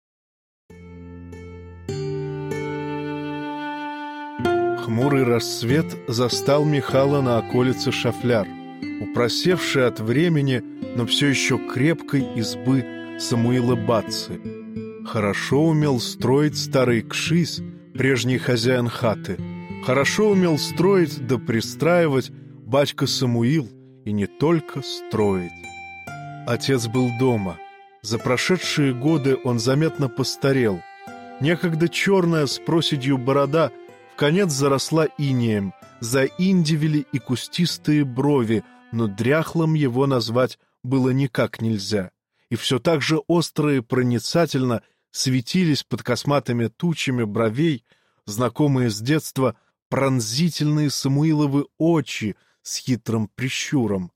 Хмурый рассвет застал Михала на околице Шафляр, упросевшей от времени, но все еще крепкой избы Самуила Бацци. Хорошо умел строить старый кшись, прежний хозяин хаты. Хорошо умел строить да пристраивать батька Самуил, и не только строить. Отец был дома. За прошедшие годы он заметно постарел. Некогда черная с проседью борода вконец заросла инеем, заиндивели и кустистые брови, но дряхлым его назвать было никак нельзя. И все так же остро и проницательно светились под косматыми тучами бровей, знакомые с детства, пронзительные Самуиловы очи с хитрым прищуром.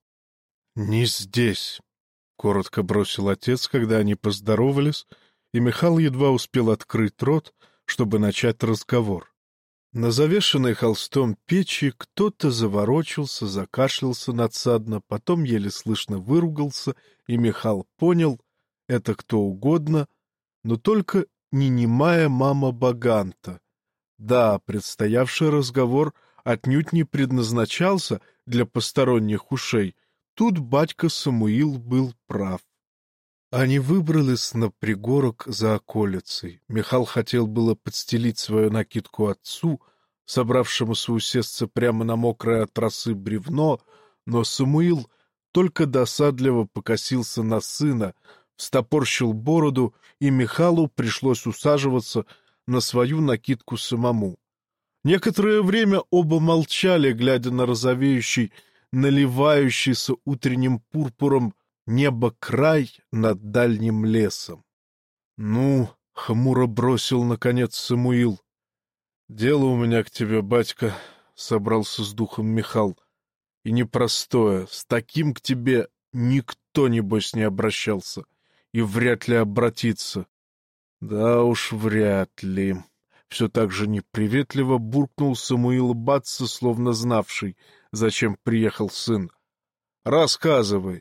«Не здесь», — коротко бросил отец, когда они поздоровались, и Михал едва успел открыть рот, чтобы начать разговор. На завешенной холстом печи кто-то заворочился, закашлялся надсадно, потом еле слышно выругался, и Михал понял — это кто угодно, но только не немая мама Баганта. Да, предстоявший разговор отнюдь не предназначался для посторонних ушей. Тут батька Самуил был прав. Они выбрались на пригорок за околицей. Михал хотел было подстелить свою накидку отцу, собравшемуся усесться прямо на мокрое от росы бревно, но Самуил только досадливо покосился на сына, встопорщил бороду, и Михалу пришлось усаживаться на свою накидку самому. Некоторое время оба молчали, глядя на розовеющий, наливающийся утренним пурпуром небо край над дальним лесом. — Ну, — хмуро бросил, наконец, Самуил. — Дело у меня к тебе, батька, — собрался с духом Михал. — И непростое, с таким к тебе никто, небось, не обращался, и вряд ли обратится. — Да уж, вряд ли. Все так же неприветливо буркнул Самуил Бацци, словно знавший, зачем приехал сын. — Рассказывай.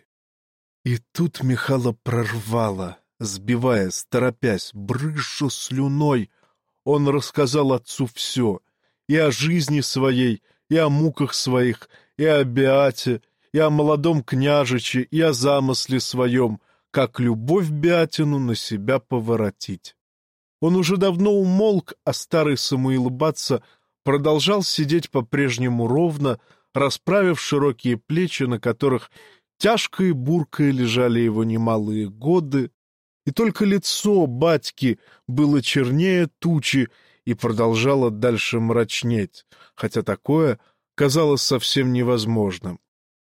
И тут Михала прорвало, сбиваясь, торопясь, брызжа слюной. Он рассказал отцу все, и о жизни своей, и о муках своих, и о Беате, и о молодом княжиче, и о замысле своем, как любовь Беатину на себя поворотить. Он уже давно умолк, а старый Самуил Бацци продолжал сидеть по-прежнему ровно, расправив широкие плечи, на которых тяжко и буркой лежали его немалые годы, и только лицо батьки было чернее тучи и продолжало дальше мрачнеть, хотя такое казалось совсем невозможным.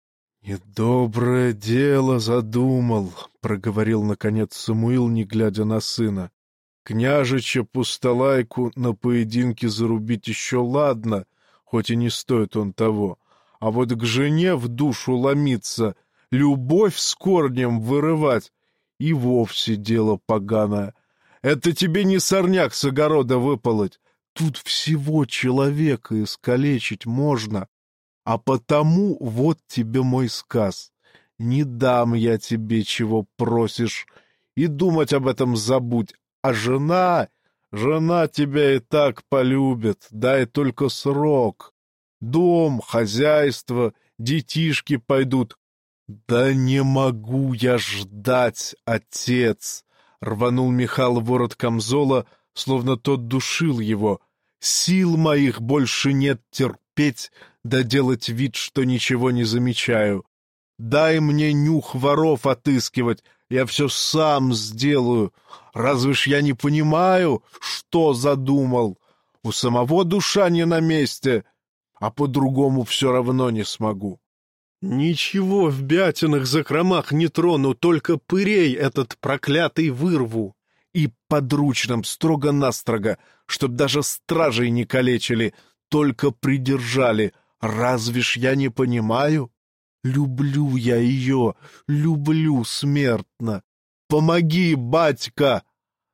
— Недоброе дело задумал, — проговорил, наконец, Самуил, не глядя на сына. — Княжича Пустолайку на поединке зарубить еще ладно, хоть и не стоит он того. А вот к жене в душу ломиться, любовь с корнем вырывать — и вовсе дело поганое. Это тебе не сорняк с огорода выполоть. Тут всего человека искалечить можно. А потому вот тебе мой сказ. Не дам я тебе, чего просишь, и думать об этом забудь. А жена, жена тебя и так полюбит, дай только срок. Дом, хозяйство, детишки пойдут. Да не могу я ждать, отец! Рванул Михал ворот камзола, словно тот душил его. Сил моих больше нет терпеть, да делать вид, что ничего не замечаю. Дай мне нюх воров отыскивать, я все сам сделаю. Разве ж я не понимаю, что задумал? У самого душа не на месте, а по-другому все равно не смогу. Ничего в бятиных закромах не трону, только пырей этот проклятый вырву. И подручным строго-настрого, чтоб даже стражей не калечили, только придержали. Разве ж я не понимаю? Люблю я ее, люблю смертно. Помоги, батька!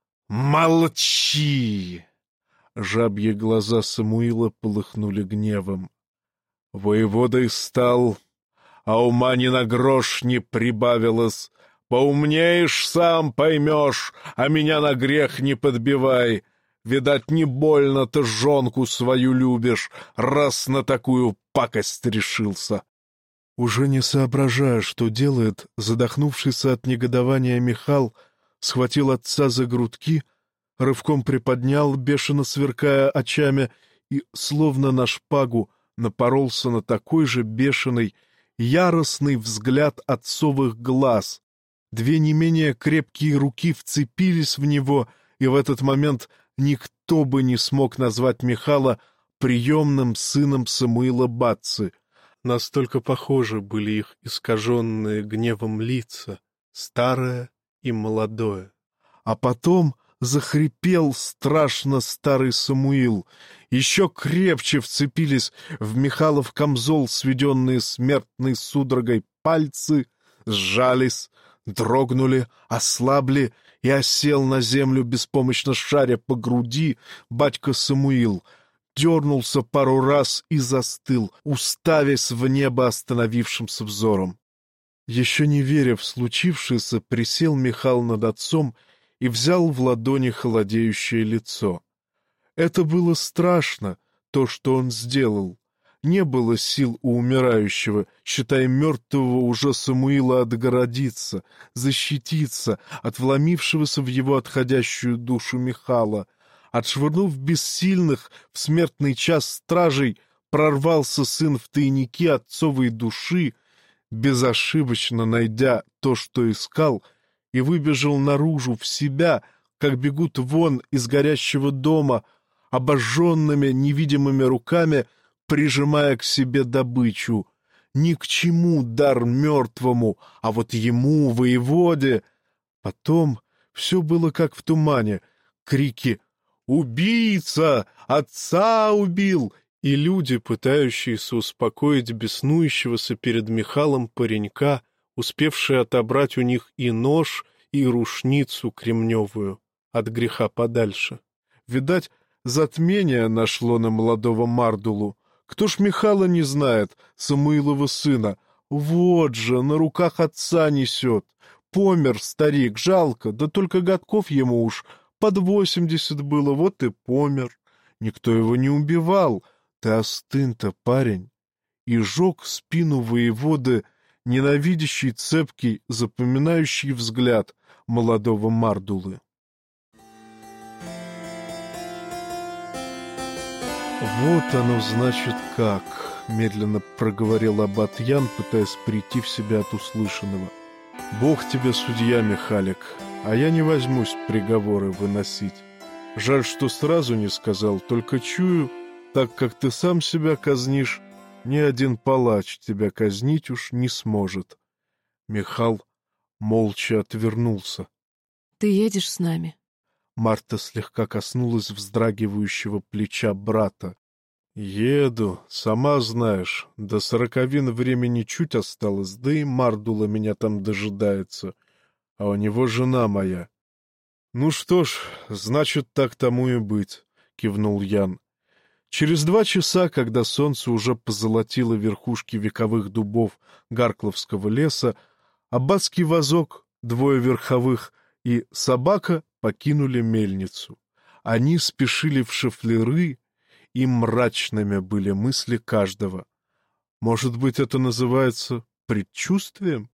Молчи! Жабьи глаза Самуила полыхнули гневом. Воеводой стал, а ума ни на грош не прибавилось. Поумнеешь, сам поймешь, а меня на грех не подбивай. Видать, не больно ты жонку свою любишь, раз на такую пакость решился. Уже не соображая, что делает, задохнувшийся от негодования Михал схватил отца за грудки, рывком приподнял, бешено сверкая очами, и, словно на шпагу, напоролся на такой же бешеный, яростный взгляд отцовых глаз. Две не менее крепкие руки вцепились в него, и в этот момент никто бы не смог назвать Михала приемным сыном Самуила Бацци. Настолько похожи были их искаженные гневом лица, старое и молодое. А потом захрипел страшно старый Самуил. Еще крепче вцепились в Михалов камзол сведенные смертной судорогой пальцы, сжались, дрогнули, ослабли, и осел на землю, беспомощно шаря по груди, батька Самуил. Дернулся пару раз и застыл, уставясь в небо остановившимся взором. Еще не веря в случившееся, присел Михал над отцом и взял в ладони холодеющее лицо. Это было страшно, то, что он сделал. Не было сил у умирающего, считая мертвого уже Самуила, отгородиться, защититься от вломившегося в его отходящую душу Михала. Отшвырнув бессильных в смертный час стражей, прорвался сын в тайники отцовой души, безошибочно найдя то, что искал, и выбежал наружу в себя, как бегут вон из горящего дома, обожженными невидимыми руками, прижимая к себе добычу. Ни к чему дар мертвому, а вот ему, воеводе. Потом все было как в тумане. Крики «Убийца! Отца убил!» и люди, пытающиеся успокоить беснующегося перед Михалом паренька, успевшие отобрать у них и нож, и рушницу кремневую от греха подальше. Видать, затмение нашло на молодого Мардулу. Кто ж Михала не знает, Самуилова сына? Вот же, на руках отца несет. Помер старик, жалко, да только годков ему уж под восемьдесят было, вот и помер. Никто его не убивал. Ты остынь-то, парень. И жег спину воеводы ненавидящий, цепкий, запоминающий взгляд молодого Мардулы. «Вот оно, значит, как», — медленно проговорил аббат Ян, пытаясь прийти в себя от услышанного. «Бог тебе судья, Михалик, а я не возьмусь приговоры выносить. Жаль, что сразу не сказал, только чую, так как ты сам себя казнишь, ни один палач тебя казнить уж не сможет». Михал молча отвернулся. «Ты едешь с нами?» Марта слегка коснулась вздрагивающего плеча брата. Еду, сама знаешь, до сороковин времени чуть осталось, да и Мардула меня там дожидается, а у него жена моя. Ну что ж, значит, так тому и быть, кивнул Ян. Через два часа, когда солнце уже позолотило верхушки вековых дубов Гаркловского леса, аббатский вазок, двое верховых и собака покинули мельницу. Они спешили в шафляры, и мрачными были мысли каждого. Может быть, это называется предчувствием?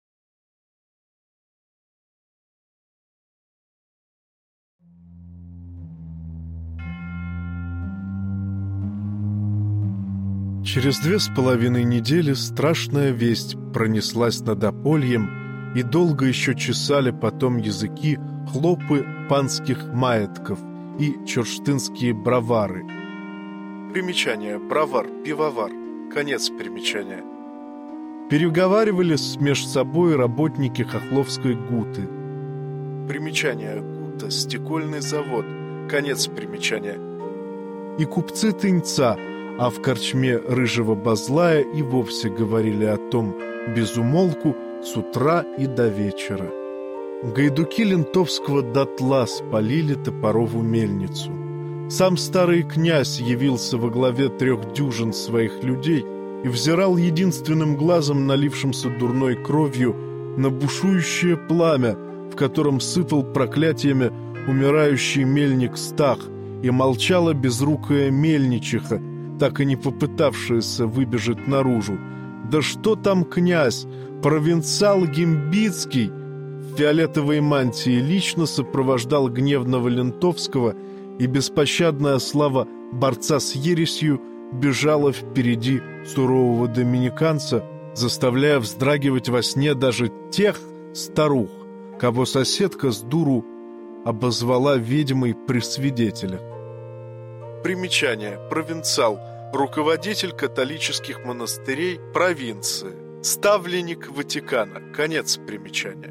Через две с половиной недели страшная весть пронеслась над Апольем, и долго еще чесали потом языки хлопы панских маетков и чорштынские бравары. Примечание. Бравар, пивовар. Конец примечания. Переговаривались меж собой работники хохловской гуты. Примечание. Гута. Стекольный завод. Конец примечания. И купцы Тыньца, а в корчме Рыжего Базлая и вовсе говорили о том без умолку с утра и до вечера. Гайдуки Лентовского дотла спалили Топорову мельницу. Сам старый князь явился во главе трех дюжин своих людей и взирал единственным глазом, налившимся дурной кровью, на бушующее пламя, в котором сыпал проклятиями умирающий мельник Стах, и молчала безрукая мельничиха, так и не попытавшаяся выбежать наружу. Да что там князь, провинциал Гимбицкий в фиолетовой мантии лично сопровождал гневного Лентовского, и беспощадная слава борца с ересью бежала впереди сурового доминиканца, заставляя вздрагивать во сне даже тех старух, кого соседка с дуру обозвала ведьмой при свидетелях. Примечание. Провинциал. Руководитель католических монастырей провинции. Ставленник Ватикана. Конец примечания.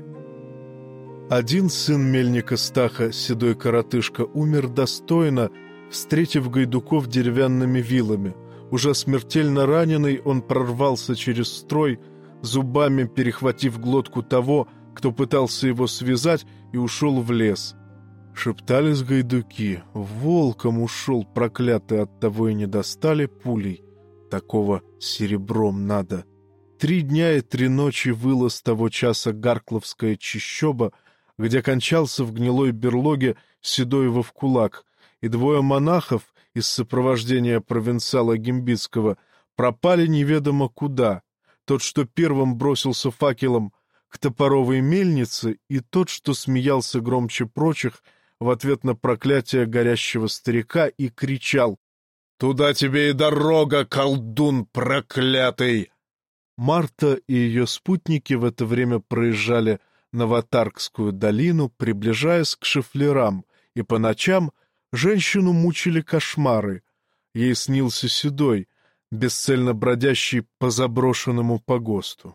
Один сын мельника Стаха, седой коротышка, умер достойно, встретив гайдуков деревянными вилами. Уже смертельно раненый, он прорвался через строй, зубами перехватив глотку того, кто пытался его связать, и ушел в лес. Шептались гайдуки: волком ушел проклятый, оттого и не достали пулей. Такого серебром надо. Три дня и три ночи выла с того часа гаркловская чащоба, где кончался в гнилой берлоге седой вовкулак, и двое монахов из сопровождения провинциала Гимбицкого пропали неведомо куда. Тот, что первым бросился факелом к Топоровой мельнице, и тот, что смеялся громче прочих в ответ на проклятие горящего старика и кричал: «Туда тебе и дорога, колдун проклятый!» Марта и ее спутники в это время проезжали Новотаргскую долину, приближаясь к шафлярам, и по ночам женщину мучили кошмары. Ей снился седой, бесцельно бродящий по заброшенному погосту.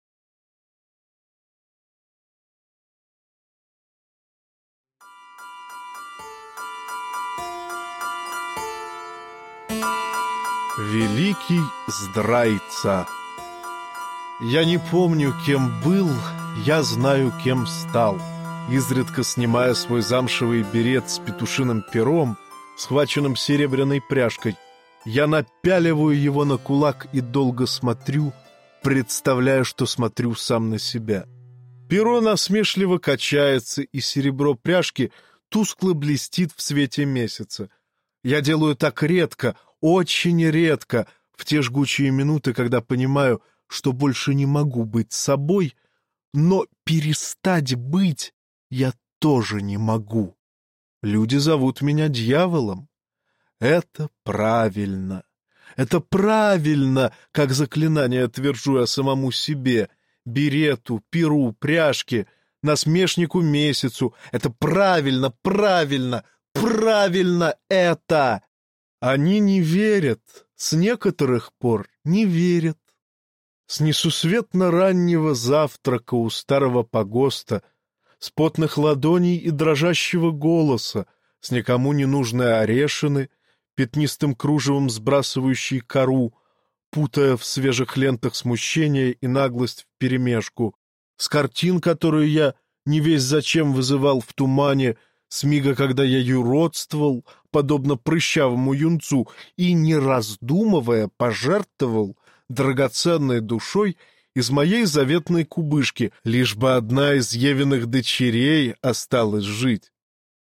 Великий Здрайца. Я не помню, кем был, я знаю, кем стал. Изредка снимая свой замшевый берет с петушиным пером, схваченным серебряной пряжкой, я напяливаю его на кулак и долго смотрю, представляя, что смотрю сам на себя. Перо насмешливо качается, и серебро пряжки тускло блестит в свете месяца. Я делаю так редко, очень редко, в те жгучие минуты, когда понимаю, что больше не могу быть собой, но перестать быть я тоже не могу. Люди зовут меня дьяволом. Это правильно. Это правильно, как заклинание твержу я самому себе, берету, перу, пряжке, насмешнику месяцу. Это правильно, правильно, правильно это. Они не верят, с некоторых пор не верят. С несусветно раннего завтрака у старого погоста, с потных ладоней и дрожащего голоса, с никому не нужной орешины, пятнистым кружевом сбрасывающий кору, путая в свежих лентах смущение и наглость вперемешку, с картин, которую я не весь зачем вызывал в тумане, с мига, когда я юродствовал, подобно прыщавому юнцу, и, не раздумывая, пожертвовал драгоценной душой из моей заветной кубышки, лишь бы одна из Евиных дочерей осталась жить.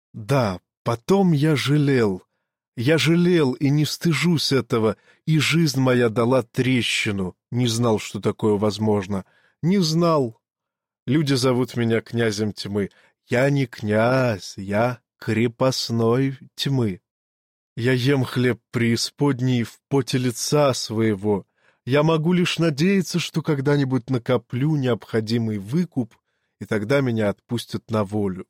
Да, потом я жалел, я жалел и не стыжусь этого, и жизнь моя дала трещину, не знал, что такое возможно, не знал. Люди зовут меня князем тьмы. Я не князь, я крепостной тьмы. Я ем хлеб преисподней в поте лица своего. Я могу лишь надеяться, что когда-нибудь накоплю необходимый выкуп, и тогда меня отпустят на волю.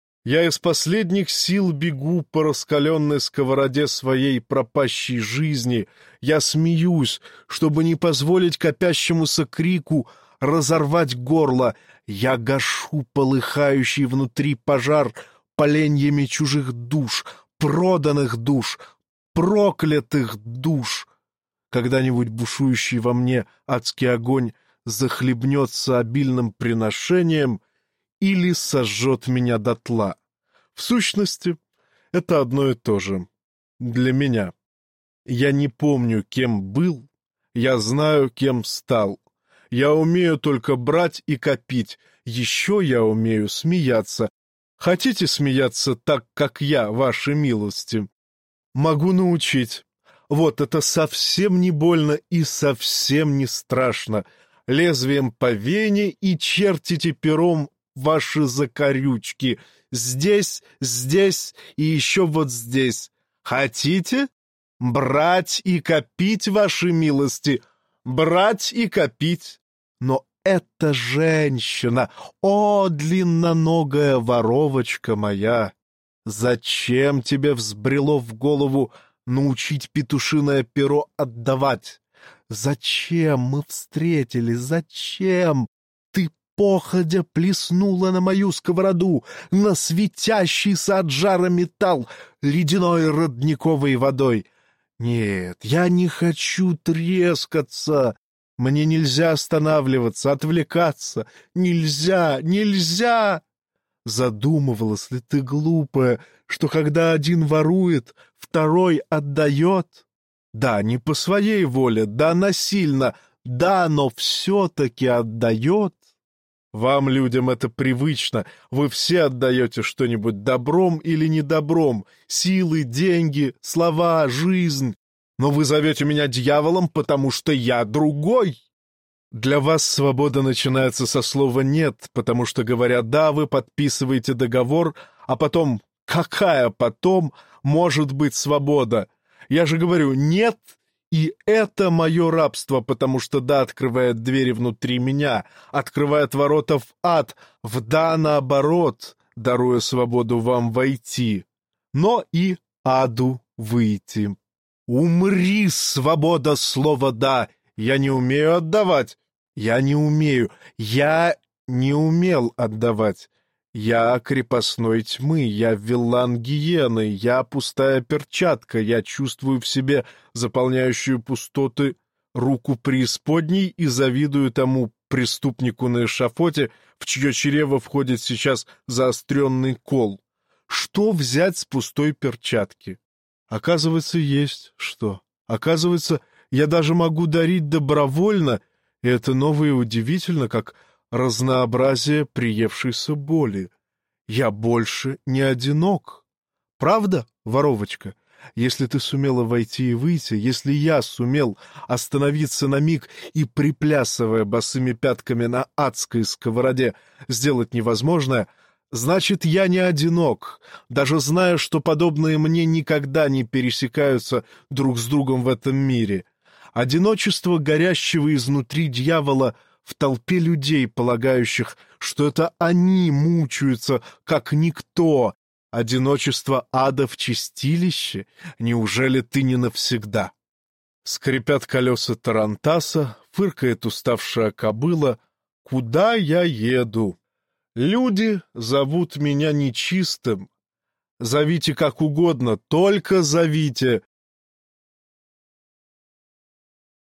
Я из последних сил бегу по раскаленной сковороде своей пропащей жизни. Я смеюсь, чтобы не позволить копящемуся крику разорвать горло. Я гашу полыхающий внутри пожар поленьями чужих душ, проданных душ, проклятых душ. Когда-нибудь бушующий во мне адский огонь захлебнется обильным приношением или сожжет меня дотла. В сущности, это одно и то же. Для меня. Я не помню, кем был, я знаю, кем стал. Я умею только брать и копить, еще я умею смеяться. Хотите смеяться так, как я, ваши милости? Могу научить. Вот это совсем не больно и совсем не страшно. Лезвием по вене и чертите пером ваши закорючки. Здесь, здесь и еще вот здесь. Хотите? Брать и копить, ваши милости. Брать и копить. Но эта женщина, о, длинноногая воровочка моя, зачем тебе взбрело в голову научить петушиное перо отдавать? Зачем мы встретились? Зачем ты походя плеснула на мою сковороду, на светящийся от жара металл ледяной родниковой водой? Нет, я не хочу трескаться. Мне нельзя останавливаться, отвлекаться. Нельзя, нельзя! Задумывалась ли ты, глупая, что когда один ворует, второй отдает? Да, не по своей воле, да, насильно, да, но все-таки отдает. Вам, людям, это привычно. Вы все отдаете что-нибудь добром или недобром, силы, деньги, слова, жизнь. Но вы зовете меня дьяволом, потому что я другой. Для вас свобода начинается со слова «нет», потому что, говоря «да», вы подписываете договор, а потом «какая потом может быть свобода?» Я же говорю «нет», и это мое рабство, потому что «да» открывает двери внутри меня, открывает ворота в ад, в «да» наоборот, даруя свободу вам войти, но и аду выйти. Умри, свобода, слово «да». Я не умею отдавать. Я не умею. Я не умел отдавать. Я крепостной тьмы. Я виллан гиены. Я пустая перчатка. Я чувствую в себе заполняющую пустоты руку преисподней и завидую тому преступнику на эшафоте, в чье чрево входит сейчас заостренный кол. Что взять с пустой перчатки? Оказывается, есть что. Оказывается, я даже могу дарить добровольно, и это ново и удивительно, как разнообразие приевшейся боли. Я больше не одинок. Правда, воровочка? Если ты сумела войти и выйти, если я сумел остановиться на миг и, приплясывая босыми пятками на адской сковороде, сделать невозможное, значит, я не одинок, даже зная, что подобные мне никогда не пересекаются друг с другом в этом мире. Одиночество горящего изнутри дьявола в толпе людей, полагающих, что это они мучаются, как никто. Одиночество ада в чистилище? Неужели ты не навсегда? Скрипят колеса тарантаса, фыркает уставшая кобыла. Куда я еду? Люди зовут меня нечистым. Зовите как угодно, только зовите.